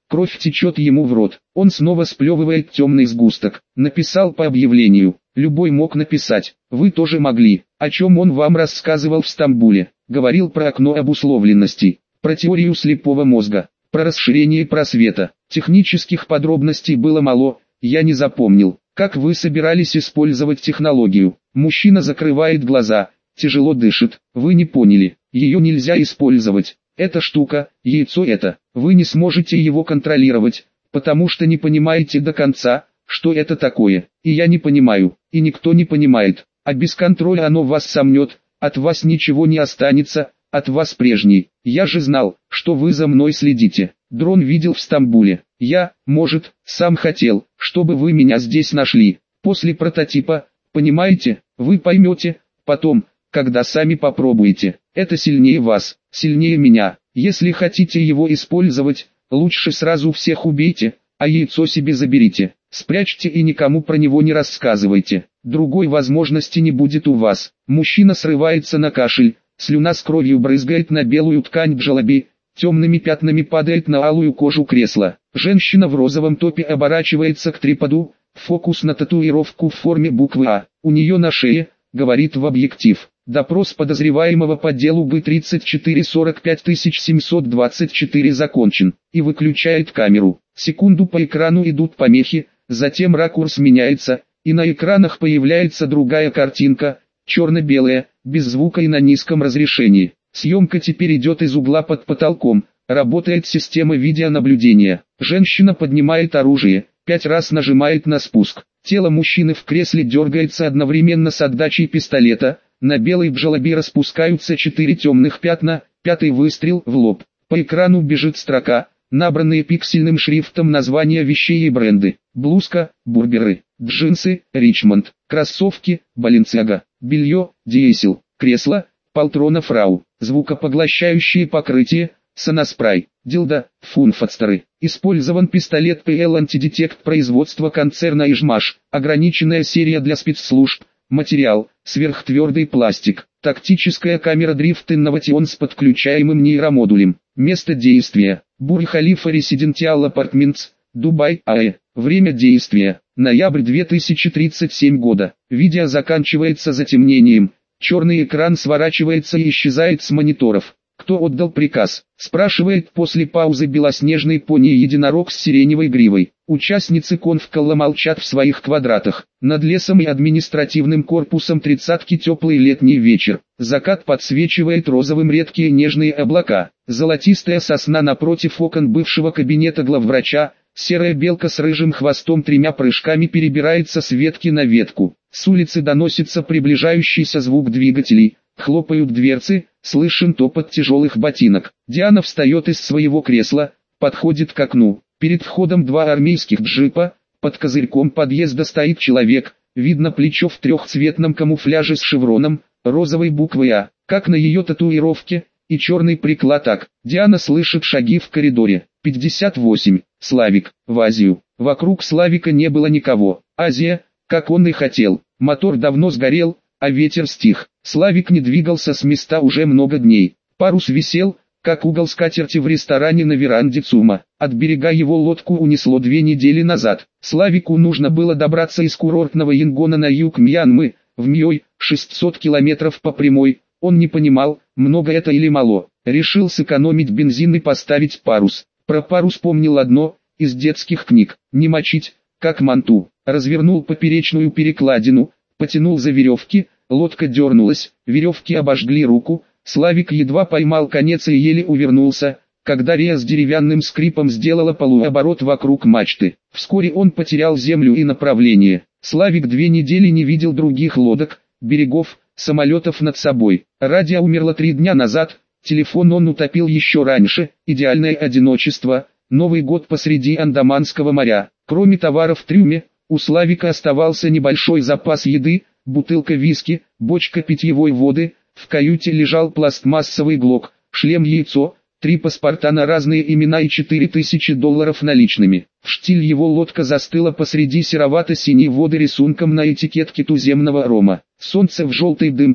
Кровь течет ему в рот. Он снова сплевывает темный сгусток. Написал по объявлению. Любой мог написать. Вы тоже могли. О чем он вам рассказывал в Стамбуле? Говорил про окно обусловленности, про теорию слепого мозга, про расширение просвета. Технических подробностей было мало, я не запомнил. Как вы собирались использовать технологию? Мужчина закрывает глаза, тяжело дышит. Вы не поняли. Ее нельзя использовать. Эта штука, яйцо это, вы не сможете его контролировать, потому что не понимаете до конца, что это такое. И я не понимаю, и никто не понимает. А без контроля оно вас сомнет, от вас ничего не останется, от вас прежний. Я же знал, что вы за мной следите. Дрон видел в Стамбуле. Я, может, сам хотел, чтобы вы меня здесь нашли. После прототипа, понимаете, вы поймете, потом, когда сами попробуете. Это сильнее вас, сильнее меня. Если хотите его использовать, лучше сразу всех убейте, а яйцо себе заберите. Спрячьте и никому про него не рассказывайте. Другой возможности не будет у вас. Мужчина срывается на кашель, слюна с кровью брызгает на белую ткань джалаби, темными пятнами падает на алую кожу кресла. Женщина в розовом топе оборачивается к триподу, фокус на татуировку в форме буквы А. У нее на шее, говорит в объектив. Допрос подозреваемого по делу Б-34-45724 закончен. И выключает камеру. Секунду по экрану идут помехи, затем ракурс меняется, и на экранах появляется другая картинка, черно-белая, без звука и на низком разрешении. Съемка теперь идет из угла под потолком, работает система видеонаблюдения. Женщина поднимает оружие, 5 раз нажимает на спуск. Тело мужчины в кресле дергается одновременно с отдачей пистолета, на белой джалаби распускаются 4 темных пятна, 5-й выстрел в лоб. По экрану бежит строка, набранные пиксельным шрифтом названия вещей и бренды. Блузка, бургеры, джинсы, Ричмонд, кроссовки, Баленциага, белье, Диесел, кресло, полтрона Фрау, звукопоглощающее покрытие, соноспрай, дилда, фунфастеры. Использован пистолет ПЛ антидетект производства концерна Ижмаш, ограниченная серия для спецслужб. Материал, сверхтвердый пластик. Тактическая камера Drift Innovation с подключаемым нейромодулем. Место действия. Бурj-Khalifa Residential Apartments, Дубай, АЭ. Время действия. Ноябрь 2037 года. Видео заканчивается затемнением. Черный экран сворачивается и исчезает с мониторов. Кто отдал приказ? Спрашивает после паузы белоснежный пони-единорог с сиреневой гривой. Участницы конфколла молчат в своих квадратах. Над лесом и административным корпусом тридцатки теплый летний вечер. Закат подсвечивает розовым редкие нежные облака. Золотистая сосна напротив окон бывшего кабинета главврача. Серая белка с рыжим хвостом 3 прыжками перебирается с ветки на ветку. С улицы доносится приближающийся звук двигателей. Хлопают дверцы, слышен топот тяжелых ботинок. Диана встает из своего кресла, подходит к окну. Перед входом 2 армейских джипа, под козырьком подъезда стоит человек, видно плечо в трехцветном камуфляже с шевроном, розовой буквой А, как на ее татуировке, и черный приклад АК. Диана слышит шаги в коридоре. 58. Славик, в Азию. Вокруг Славика не было никого. Азия, как он и хотел. Мотор давно сгорел, а ветер стих. Славик не двигался с места уже много дней. Парус висел, как угол скатерти в ресторане на веранде ЦУМа. От берега его лодку унесло 2 недели назад. Славику нужно было добраться из курортного Янгона на юг Мьянмы, в Мьой, 600 километров по прямой. Он не понимал, много это или мало. Решил сэкономить бензин и поставить парус. Про парус помнил одно, из детских книг. Не мочить, как манту. Развернул поперечную перекладину, потянул за веревки, лодка дернулась, веревки обожгли руку, Славик едва поймал конец и еле увернулся, когда рея с деревянным скрипом сделала полуоборот вокруг мачты. Вскоре он потерял землю и направление. Славик 2 недели не видел других лодок, берегов, самолетов над собой. Радио умерло 3 дня назад, телефон он утопил еще раньше, идеальное одиночество, Новый год посреди Андаманского моря. Кроме товаров в трюме, у Славика оставался небольшой запас еды, бутылка виски, бочка питьевой воды, в каюте лежал пластмассовый глок, шлем, яйцо, 3 паспорта на разные имена и $4000 наличными. В штиль его лодка застыла посреди серовато-синей воды рисунком на этикетке туземного рома. Солнце в желтой дымке,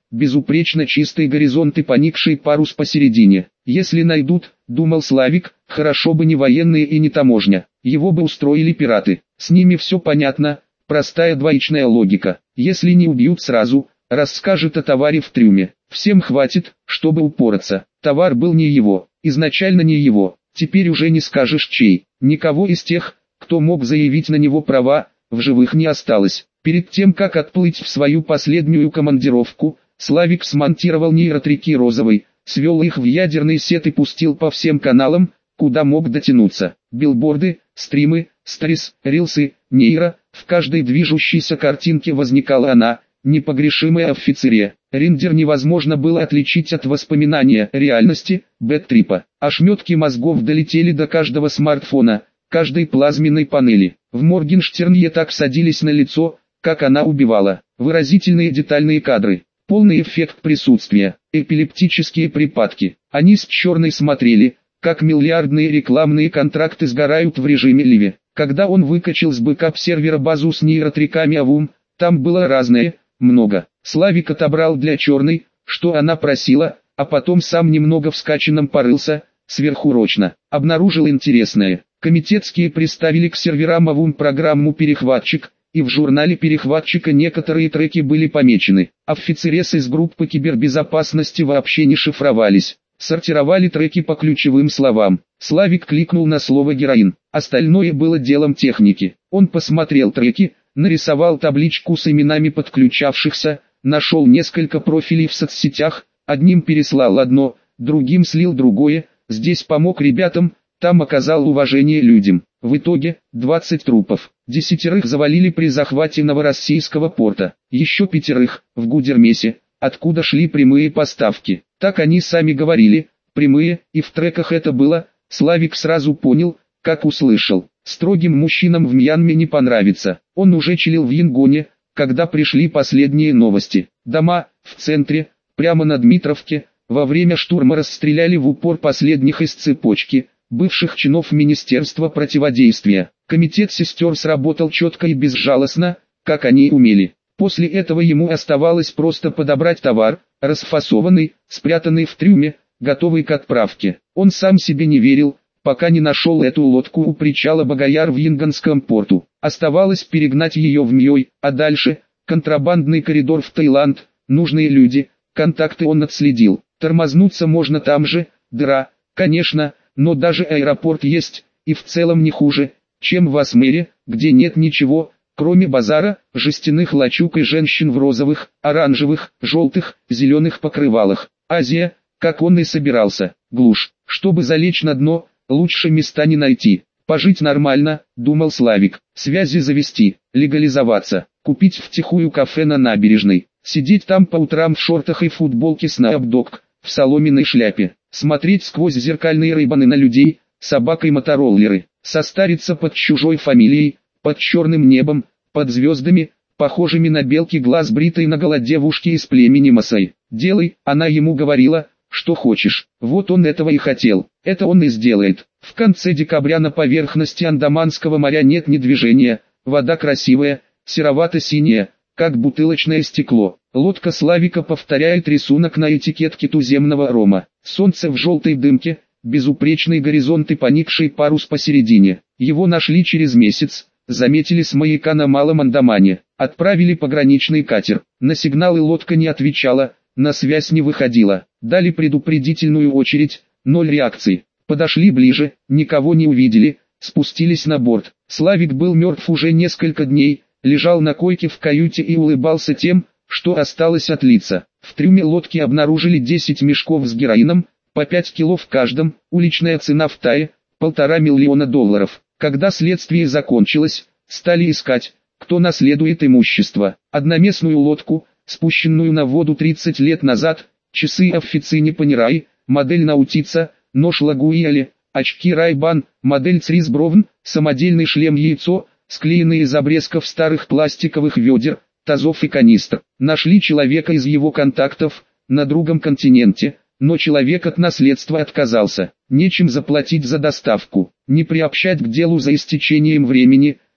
безупречно чистый горизонт и поникший парус посередине. Если найдут, думал Славик, хорошо бы не военные и не таможня, его бы устроили пираты. С ними все понятно, простая двоичная логика. Если не убьют сразу, расскажет о товаре в трюме. Всем хватит, чтобы упораться. Товар был не его, изначально не его, теперь уже не скажешь чей. Никого из тех, кто мог заявить на него права, в живых не осталось. Перед тем как отплыть в свою последнюю командировку, Славик смонтировал нейротрики розовой, свел их в ядерный сет и пустил по всем каналам, куда мог дотянуться. Билборды, стримы, сторис, рилсы, нейро, в каждой движущейся картинке возникала она, непогрешимая офицере. Рендер невозможно было отличить от воспоминания реальности, бэт-трипа. Ошметки мозгов долетели до каждого смартфона, каждой плазменной панели. В Моргенштерне так садились на лицо, как она убивала. Выразительные детальные кадры, полный эффект присутствия, эпилептические припадки. Они с черной смотрели, как миллиардные рекламные контракты сгорают в режиме ливе. Когда он выкачал с бэкап-сервера базу с нейротриками АВУМ, там было разное, много. Славик отобрал для черной, что она просила, а потом сам немного в скачанном порылся, сверхурочно. Обнаружил интересное. Комитетские приставили к серверам АВУМ программу «Перехватчик», и в журнале перехватчика некоторые треки были помечены. Офицерес из группы кибербезопасности вообще не шифровались. Сортировали треки по ключевым словам. Славик кликнул на слово «героин». Остальное было делом техники. Он посмотрел треки, нарисовал табличку с именами подключавшихся, нашел несколько профилей в соцсетях, одним переслал одно, другим слил другое, здесь помог ребятам, там оказал уважение людям. В итоге, 20 трупов, 10 завалили при захвате Новороссийского порта, еще 5 в Гудермесе, откуда шли прямые поставки. Так они сами говорили, прямые, и в треках это было, Славик сразу понял, как услышал. Строгим мужчинам в Мьянме не понравится. Он уже чилил в Янгоне, когда пришли последние новости. Дома, в центре, прямо на Дмитровке, во время штурма расстреляли в упор последних из цепочки, бывших чинов Министерства противодействия. Комитет сестер сработал четко и безжалостно, как они умели. После этого ему оставалось просто подобрать товар, расфасованный, спрятанный в трюме, готовый к отправке. Он сам себе не верил, пока не нашел эту лодку у причала Багаяр в Янгонском порту. Оставалось перегнать ее в Мьёй, а дальше – контрабандный коридор в Таиланд, нужные люди, контакты он отследил. Тормознуться можно там же, дыра, конечно, но даже аэропорт есть, и в целом не хуже, чем в Асмере, где нет ничего, кроме базара, жестяных лачуг и женщин в розовых, оранжевых, желтых, зеленых покрывалах. Азия, как он и собирался, глушь. Чтобы залечь на дно, лучше места не найти. Пожить нормально, думал Славик, связи завести, легализоваться, купить втихую кафе на набережной, сидеть там по утрам в шортах и футболке с Снапдог, в соломенной шляпе, смотреть сквозь зеркальные рейбаны на людей, собак и мотороллеры, состариться под чужой фамилией, под черным небом, под звездами, похожими на белки глаз бритой наголо девушки из племени Масай. Делай, она ему говорила, что хочешь. Вот он этого и хотел. Это он и сделает. В конце декабря на поверхности Андаманского моря нет ни движения. Вода красивая, серовато-синяя, как бутылочное стекло. Лодка Славика повторяет рисунок на этикетке туземного рома. Солнце в желтой дымке, безупречный горизонт и поникший парус посередине. Его нашли через месяц, заметили с маяка на Малом Андамане. Отправили пограничный катер. На сигналы лодка не отвечала, на связь не выходила. Дали предупредительную очередь, 0 реакций. Подошли ближе, никого не увидели, спустились на борт. Славик был мертв уже несколько дней, лежал на койке в каюте и улыбался тем, что осталось от лица. В трюме лодки обнаружили 10 мешков с героином, по 5 кило в каждом, уличная цена в Тае, $1,5 миллиона. Когда следствие закончилось, стали искать, кто наследует имущество. Одноместную лодку, спущенную на воду 30 лет назад, часы Officine Panerai, модель Наутица, нож Лагуиале, очки Ray-Ban, модель Црис Бровн, самодельный шлем-яйцо, склеенные из обрезков старых пластиковых ведер, тазов и канистр. Нашли человека из его контактов, на другом континенте, но человек от наследства отказался. Нечем заплатить за доставку, не приобщать к делу за истечением времени,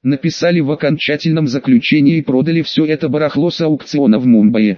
написали в окончательном заключении и продали все это барахло с аукциона в Мумбаи.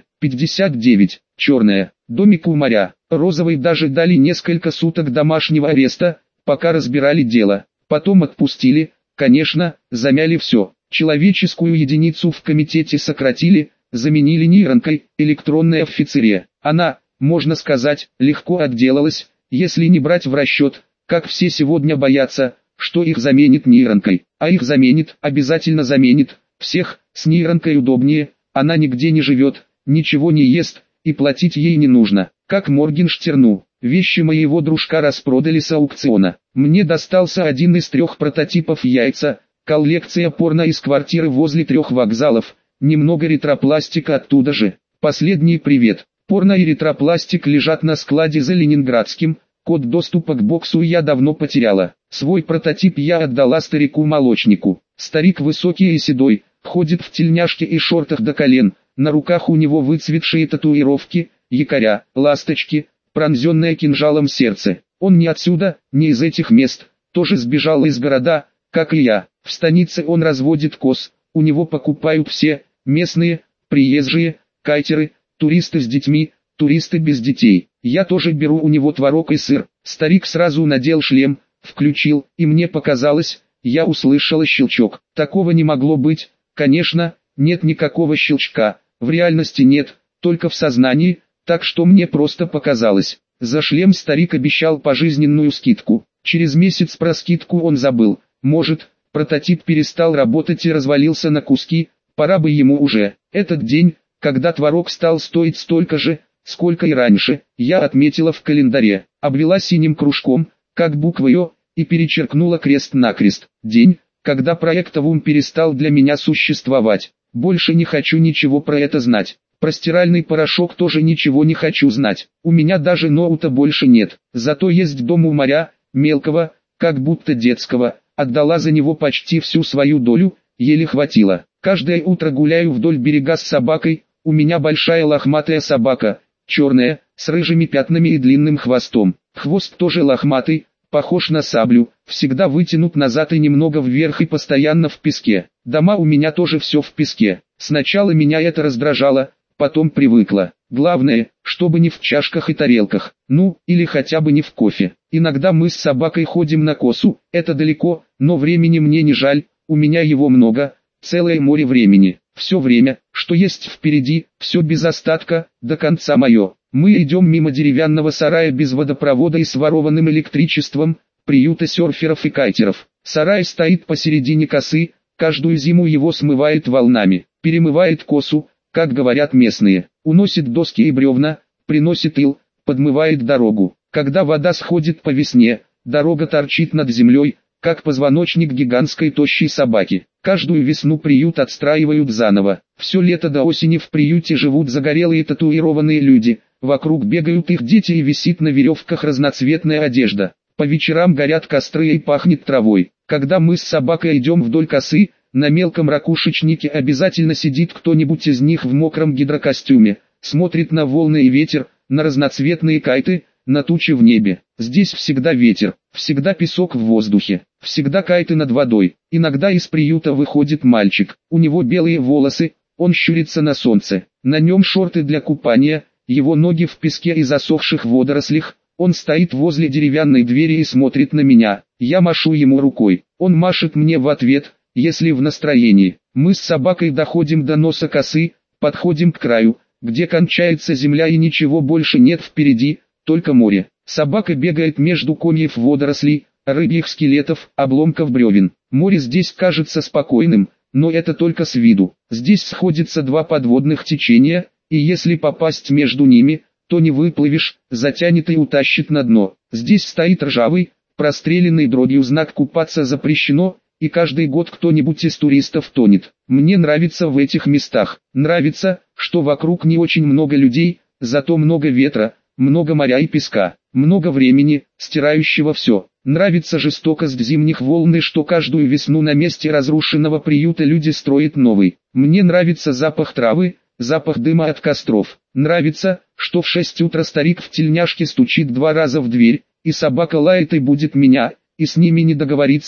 59. Черная. Домик у моря. Розовой даже дали несколько суток домашнего ареста, пока разбирали дело. Потом отпустили, конечно, замяли все. Человеческую единицу в комитете сократили, заменили нейронкой, электронной офицере. Она, можно сказать, легко отделалась, если не брать в расчет, как все сегодня боятся, что их заменит нейронкой. А их заменит, обязательно заменит, всех, с нейронкой удобнее, она нигде не живет, ничего не ест, и платить ей не нужно. Как Моргенштерну, вещи моего дружка распродали с аукциона. Мне достался один из 3 прототипов яйца, коллекция порно из квартиры возле 3 вокзалов, немного ретропластика оттуда же. Последний привет. Порно и ретропластик лежат на складе за Ленинградским, код доступа к боксу я давно потеряла. Свой прототип я отдала старику-молочнику. Старик высокий и седой, ходит в тельняшке и шортах до колен, на руках у него выцветшие татуировки, якоря, ласточки, пронзенное кинжалом сердце. Он не отсюда, не из этих мест, тоже сбежал из города, как и я. В станице он разводит коз, у него покупают все, местные, приезжие, кайтеры, туристы с детьми, туристы без детей. Я тоже беру у него творог и сыр. Старик сразу надел шлем, включил, и мне показалось, я услышала щелчок. Такого не могло быть, конечно, нет никакого щелчка, в реальности нет, только в сознании, так что мне просто показалось. За шлем старик обещал пожизненную скидку. Через месяц про скидку он забыл. Может, прототип перестал работать и развалился на куски, пора бы ему уже. Этот день, когда творог стал стоить столько же, сколько и раньше, я отметила в календаре, обвела синим кружком, как буква «Ё», и перечеркнула крест-накрест. День, когда проект АВУМ перестал для меня существовать. Больше не хочу ничего про это знать. Про стиральный порошок тоже ничего не хочу знать. У меня даже ноута больше нет. Зато есть дом у моря, мелкого, как будто детского. Отдала за него почти всю свою долю, еле хватило. Каждое утро гуляю вдоль берега с собакой. У меня большая лохматая собака, черная, с рыжими пятнами и длинным хвостом. Хвост тоже лохматый, похож на саблю, всегда вытянут назад и немного вверх и постоянно в песке. Дома у меня тоже все в песке. Сначала меня это раздражало, потом привыкла. Главное, чтобы не в чашках и тарелках, ну, или хотя бы не в кофе. Иногда мы с собакой ходим на косу, это далеко, но времени мне не жаль, у меня его много, целое море времени. Все время, что есть впереди, все без остатка, до конца мое. Мы идем мимо деревянного сарая без водопровода и с ворованным электричеством, приюта серферов и кайтеров. Сарай стоит посередине косы, каждую зиму его смывает волнами, перемывает косу, как говорят местные, уносит доски и бревна, приносит ил, подмывает дорогу. Когда вода сходит по весне, дорога торчит над землей, как позвоночник гигантской тощей собаки. Каждую весну приют отстраивают заново. Все лето до осени в приюте живут загорелые татуированные люди. Вокруг бегают их дети и висит на веревках разноцветная одежда. По вечерам горят костры и пахнет травой. Когда мы с собакой идем вдоль косы, на мелком ракушечнике обязательно сидит кто-нибудь из них в мокром гидрокостюме. Смотрит на волны и ветер, на разноцветные кайты, на тучи в небе. Здесь всегда ветер, всегда песок в воздухе, всегда кайты над водой. Иногда из приюта выходит мальчик, у него белые волосы, он щурится на солнце. На нем шорты для купания, его ноги в песке и засохших водорослях. Он стоит возле деревянной двери и смотрит на меня. Я машу ему рукой, он машет мне в ответ, если в настроении. Мы с собакой доходим до носа косы, подходим к краю, где кончается земля и ничего больше нет впереди, только море. Собака бегает между комьев водорослей, рыбьих скелетов, обломков бревен. Море здесь кажется спокойным, но это только с виду. Здесь сходятся два подводных течения, и если попасть между ними, то не выплывешь, затянет и утащит на дно. Здесь стоит ржавый, простреленный дробью знак «Купаться запрещено», и каждый год кто-нибудь из туристов тонет. Мне нравится в этих местах. Нравится, что вокруг не очень много людей, зато много ветра, много моря и песка, много времени, стирающего все. Нравится жестокость зимних волн и что каждую весну на месте разрушенного приюта люди строят новый. Мне нравится запах травы, запах дыма от костров. Нравится, что в 6 утра старик в тельняшке стучит 2 раза в дверь, и собака лает и будет меня, и с ними не договориться,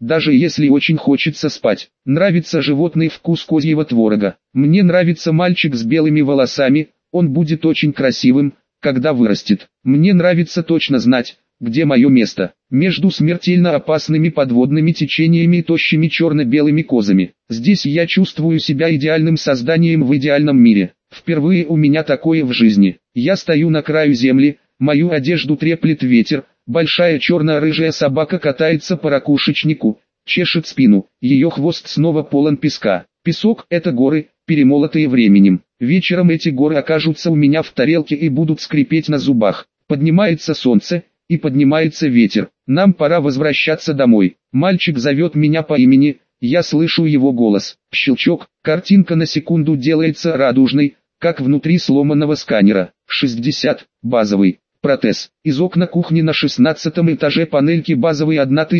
даже если очень хочется спать. Нравится животный вкус козьего творога. Мне нравится мальчик с белыми волосами, он будет очень красивым, когда вырастет. Мне нравится точно знать, где мое место, между смертельно опасными подводными течениями и тощими черно-белыми козами. Здесь я чувствую себя идеальным созданием в идеальном мире. Впервые у меня такое в жизни. Я стою на краю земли, мою одежду треплет ветер, большая черно-рыжая собака катается по ракушечнику, чешет спину, ее хвост снова полон песка. Песок – это горы, перемолотые временем. Вечером эти горы окажутся у меня в тарелке и будут скрипеть на зубах. Поднимается солнце, и поднимается ветер. Нам пора возвращаться домой. Мальчик зовет меня по имени, я слышу его голос. Щелчок, картинка на секунду делается радужной, как внутри сломанного сканера. 60, базовый. Протез. Из окна кухни на 16-м этаже панельки базовый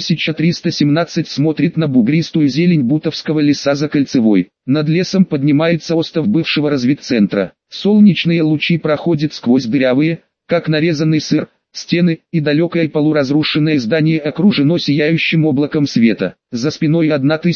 1317 смотрит на бугристую зелень Бутовского леса за Кольцевой. Над лесом поднимается остов бывшего разведцентра. Солнечные лучи проходят сквозь дырявые, как нарезанный сыр, стены, и далекое полуразрушенное здание окружено сияющим облаком света. За спиной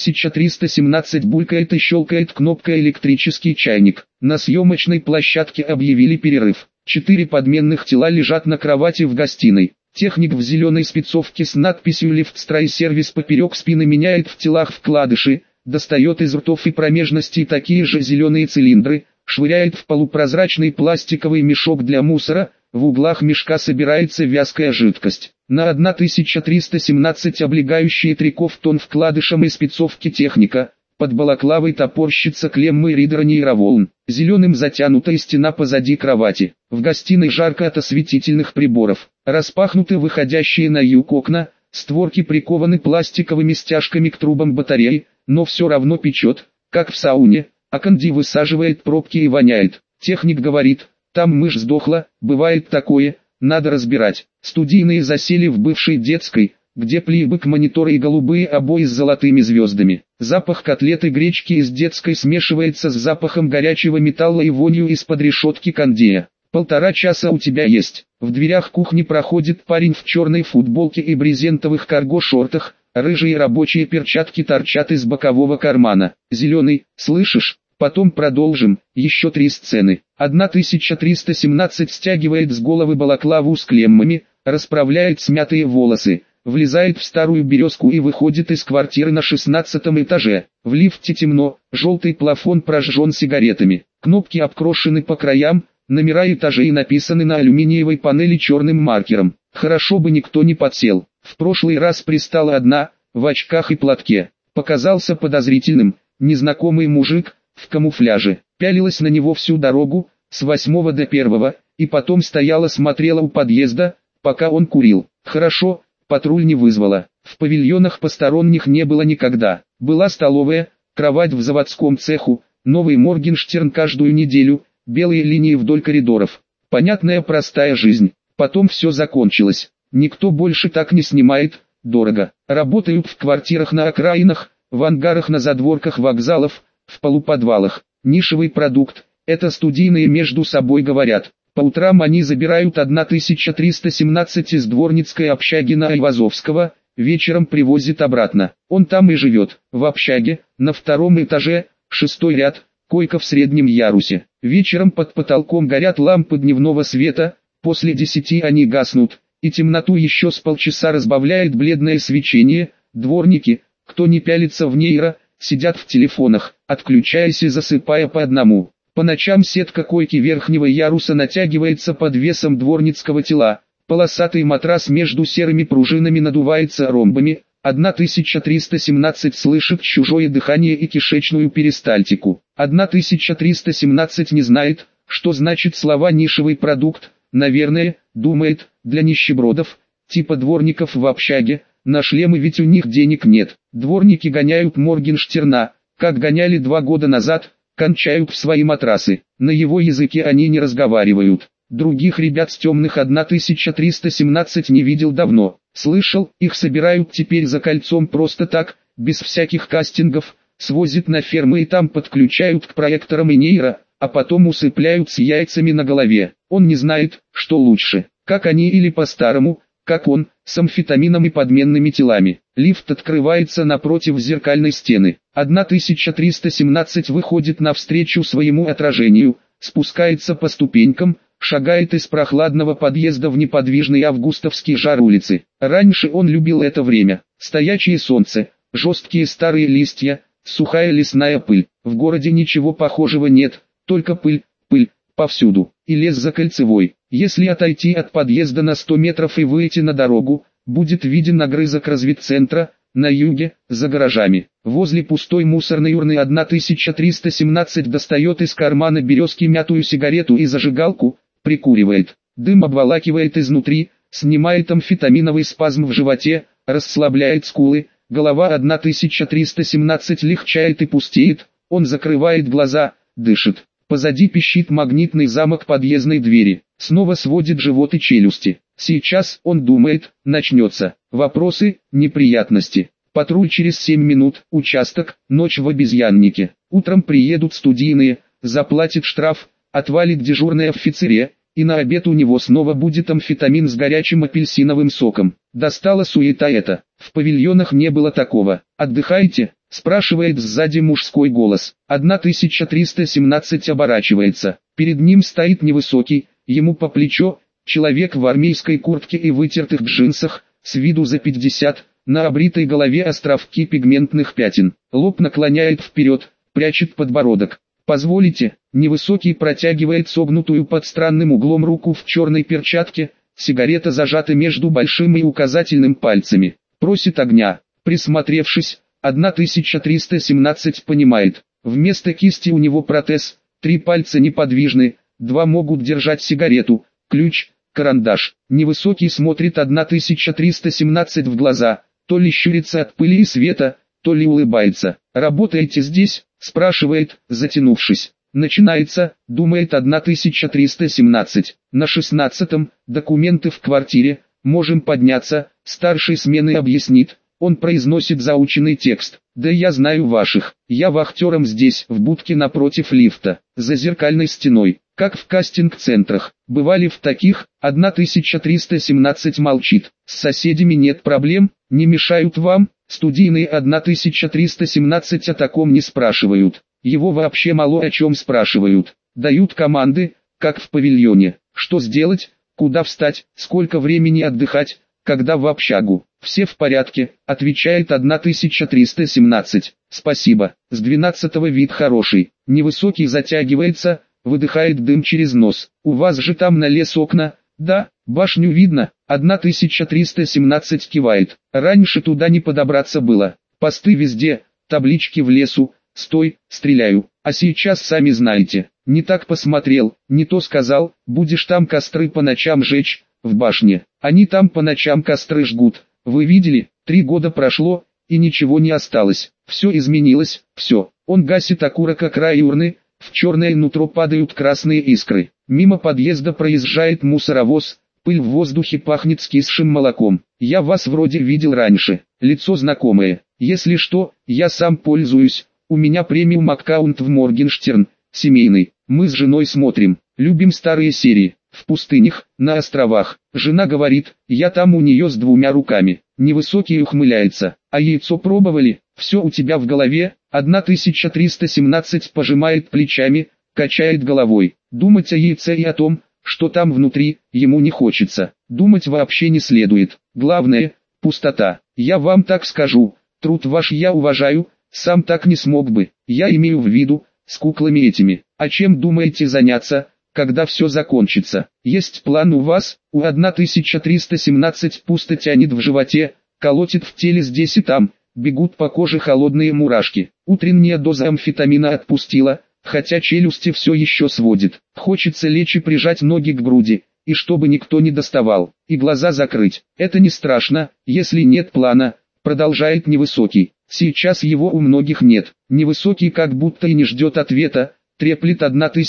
1317 булькает и щелкает кнопка электрический чайник. На съемочной площадке объявили перерыв. 4 подменных тела лежат на кровати в гостиной. Техник в зеленой спецовке с надписью «Лифтстрай-сервис» поперек спины меняет в телах вкладыши, достает из ртов и промежностей такие же зеленые цилиндры, швыряет в полупрозрачный пластиковый мешок для мусора, в углах мешка собирается вязкая жидкость. На 1317 облегающие трико в тон вкладышам и спецовки техника, под балаклавой топорщится клеммы ридера нейроволн. Зеленым затянутая стена позади кровати. В гостиной жарко от осветительных приборов. Распахнуты выходящие на юг окна, створки прикованы пластиковыми стяжками к трубам батареи, но все равно печет, как в сауне, а Канди высаживает пробки и воняет. Техник говорит, там мышь сдохла, бывает такое, надо разбирать. Студийные засели в бывшей детской, где плейбэк мониторы и голубые обои с золотыми звездами. Запах котлеты гречки из детской смешивается с запахом горячего металла и вонью из-под решетки кондея. 1,5 часа у тебя есть. В дверях кухни проходит парень в черной футболке и брезентовых карго-шортах, рыжие рабочие перчатки торчат из бокового кармана. Зеленый, слышишь? Потом продолжим, еще 3 сцены. 1317 стягивает с головы балаклаву с клеммами, расправляет смятые волосы, влезает в старую березку и выходит из квартиры на 16-м этаже. В лифте темно, желтый плафон прожжен сигаретами. Кнопки обкрошены по краям, номера этажей написаны на алюминиевой панели черным маркером. Хорошо бы никто не подсел. В прошлый раз пристала одна, в очках и платке. Показался подозрительным, незнакомый мужик, в камуфляже. Пялилась на него всю дорогу, с 8 до 1, и потом стояла смотрела у подъезда, пока он курил. Хорошо, патруль не вызвала. В павильонах посторонних не было никогда. Была столовая, кровать в заводском цеху, новый Моргенштерн каждую неделю, белые линии вдоль коридоров. Понятная простая жизнь. Потом все закончилось. Никто больше так не снимает, дорого. Работают в квартирах на окраинах, в ангарах на задворках вокзалов, в полуподвалах. Нишевый продукт, это студийные между собой говорят. По утрам они забирают 1317 из дворницкой общаги на Айвазовского, вечером привозят обратно. Он там и живет, в общаге, на 2-м этаже, 6-й ряд, койка в среднем ярусе. Вечером под потолком горят лампы дневного света, после 10 они гаснут, и темноту еще с полчаса разбавляет бледное свечение. Дворники, кто не пялится в нейро, сидят в телефонах, отключаясь и засыпая по одному. По ночам сетка койки верхнего яруса натягивается под весом дворницкого тела. Полосатый матрас между серыми пружинами надувается ромбами. 1317 слышит чужое дыхание и кишечную перистальтику. 1317 не знает, что значит слова «нишевый продукт», наверное, думает, для нищебродов, типа дворников в общаге. На шлемы ведь у них денег нет. Дворники гоняют Моргенштерна, как гоняли 2 года назад, кончают в свои матрасы. На его языке они не разговаривают. Других ребят с темных 1317 не видел давно. Слышал, их собирают теперь за кольцом просто так, без всяких кастингов, свозят на фермы и там подключают к проекторам и нейро, а потом усыпляют с яйцами на голове. Он не знает, что лучше, как они или по-старому, как он, с амфетамином и подменными телами. Лифт открывается напротив зеркальной стены. 1317 выходит навстречу своему отражению, спускается по ступенькам, шагает из прохладного подъезда в неподвижный августовский жар улицы. Раньше он любил это время. Стоячее солнце, жесткие старые листья, сухая лесная пыль. В городе ничего похожего нет, только пыль, пыль, повсюду. И лес за Кольцевой. Если отойти от подъезда на 100 метров и выйти на дорогу, будет виден огрызок разведцентра, на юге, за гаражами. Возле пустой мусорной урны 1317 достает из кармана березки мятую сигарету и зажигалку, прикуривает. Дым обволакивает изнутри, снимает амфетаминовый спазм в животе, расслабляет скулы, голова 1317 легчает и пустеет, он закрывает глаза, дышит. Позади пищит магнитный замок подъездной двери, снова сводит живот и челюсти. Сейчас, он думает, начнется. Вопросы, неприятности. Патруль через 7 минут, участок, ночь в обезьяннике. Утром приедут студийные, заплатит штраф, отвалит дежурный офицере, и на обед у него снова будет амфетамин с горячим апельсиновым соком. Достала суета эта. В павильонах не было такого. «Отдыхаете?» — спрашивает сзади мужской голос. 1317 оборачивается. Перед ним стоит невысокий, ему по плечо, человек в армейской куртке и вытертых джинсах, с виду за 50, на обритой голове островки пигментных пятен. Лоб наклоняет вперед, прячет подбородок. «Позволите?» Невысокий протягивает согнутую под странным углом руку в черной перчатке, сигарета зажата между большим и указательным пальцами. Просит огня. Присмотревшись, 1317 понимает. Вместо кисти у него протез, 3 пальца неподвижны, 2 могут держать сигарету, ключ, карандаш. Невысокий смотрит 1317 в глаза, то ли щурится от пыли и света, то ли улыбается. «Работаете здесь?» — спрашивает, затянувшись. Начинается, думает 1317. На 16-м, документы в квартире, можем подняться, старший смены объяснит. Он произносит заученный текст. «Да я знаю ваших, я вахтером здесь, в будке напротив лифта, за зеркальной стеной, как в кастинг-центрах. Бывали в таких?» 1317 молчит. «С соседями нет проблем, не мешают вам?» Студийные 1317 о таком не спрашивают. Его вообще мало о чем спрашивают. Дают команды, как в павильоне. Что сделать, куда встать, сколько времени отдыхать, когда в общагу. «Все в порядке», отвечает 1317. «Спасибо, с 12-го вид хороший». Невысокий затягивается, выдыхает дым через нос. «У вас же там на лес окна?» «Да, башню видно». 1317 кивает. «Раньше туда не подобраться было. Посты везде, таблички в лесу. Стой, стреляю. А сейчас сами знаете. Не так посмотрел, не то сказал. Будешь там костры по ночам жечь, в башне. Они там по ночам костры жгут. Вы видели, 3 года прошло, и ничего не осталось. Все изменилось, все». Он гасит окурок о край урны, в черное нутро падают красные искры. Мимо подъезда проезжает мусоровоз, пыль в воздухе пахнет скисшим молоком. «Я вас вроде видел раньше, лицо знакомое. Если что, я сам пользуюсь, у меня премиум аккаунт в Моргенштерн, семейный. Мы с женой смотрим, любим старые серии. В пустынях, на островах». Жена говорит, «Я там у нее с 2 руками». Невысокий ухмыляется. «А яйцо пробовали? Все у тебя в голове?» 1317 пожимает плечами, качает головой. Думать о яйце и о том, что там внутри, ему не хочется. Думать вообще не следует. Главное – пустота. Я вам так скажу, труд ваш я уважаю, сам так не смог бы. Я имею в виду, с куклами этими. А чем думаете заняться, когда все закончится? Есть план у вас? У 1317 пусто тянет в животе, колотит в теле здесь и там, бегут по коже холодные мурашки. Утренняя доза амфетамина отпустила, хотя челюсти все еще сводит. Хочется лечь и прижать ноги к груди, и чтобы никто не доставал, и глаза закрыть. Это не страшно, если нет плана, продолжает Невысокий. Сейчас его у многих нет. Невысокий как будто и не ждет ответа, треплет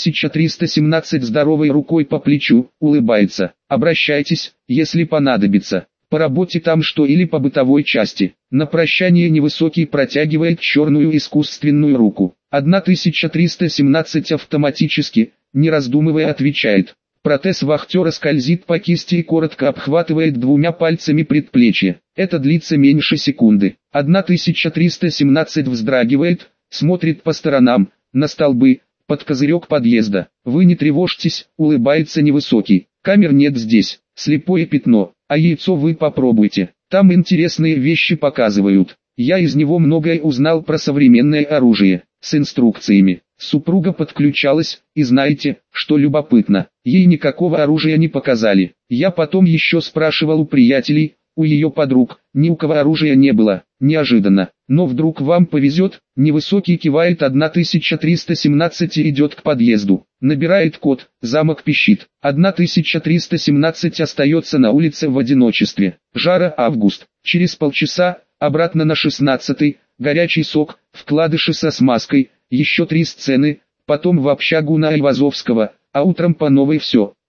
1317 здоровой рукой по плечу, улыбается. «Обращайтесь, если понадобится. По работе там что или по бытовой части». На прощание Невысокий протягивает черную искусственную руку. 1317 автоматически, не раздумывая отвечает. Протез вахтера скользит по кисти и коротко обхватывает двумя пальцами предплечье. Это длится меньше секунды. 1317 вздрагивает, смотрит по сторонам, на столбы, под козырек подъезда. Вы не тревожьтесь, улыбается невысокий. Камер нет здесь, слепое пятно, а яйцо вы попробуйте. Там интересные вещи показывают. Я из него многое узнал про современное оружие, с инструкциями. Супруга подключалась, и знаете, что любопытно, ей никакого оружия не показали. Я потом еще спрашивал у приятелей, у ее подруг, ни у кого оружия не было, неожиданно. Но вдруг вам повезет, невысокий кивает 1317 и идет к подъезду. Набирает код, замок пищит. 1317 остается на улице в одиночестве. Жара август. Через полчаса, обратно на 16-й, горячий сок, вкладыши со смазкой, еще 3 сцены, потом в общагу на Айвазовского, а утром по новой все.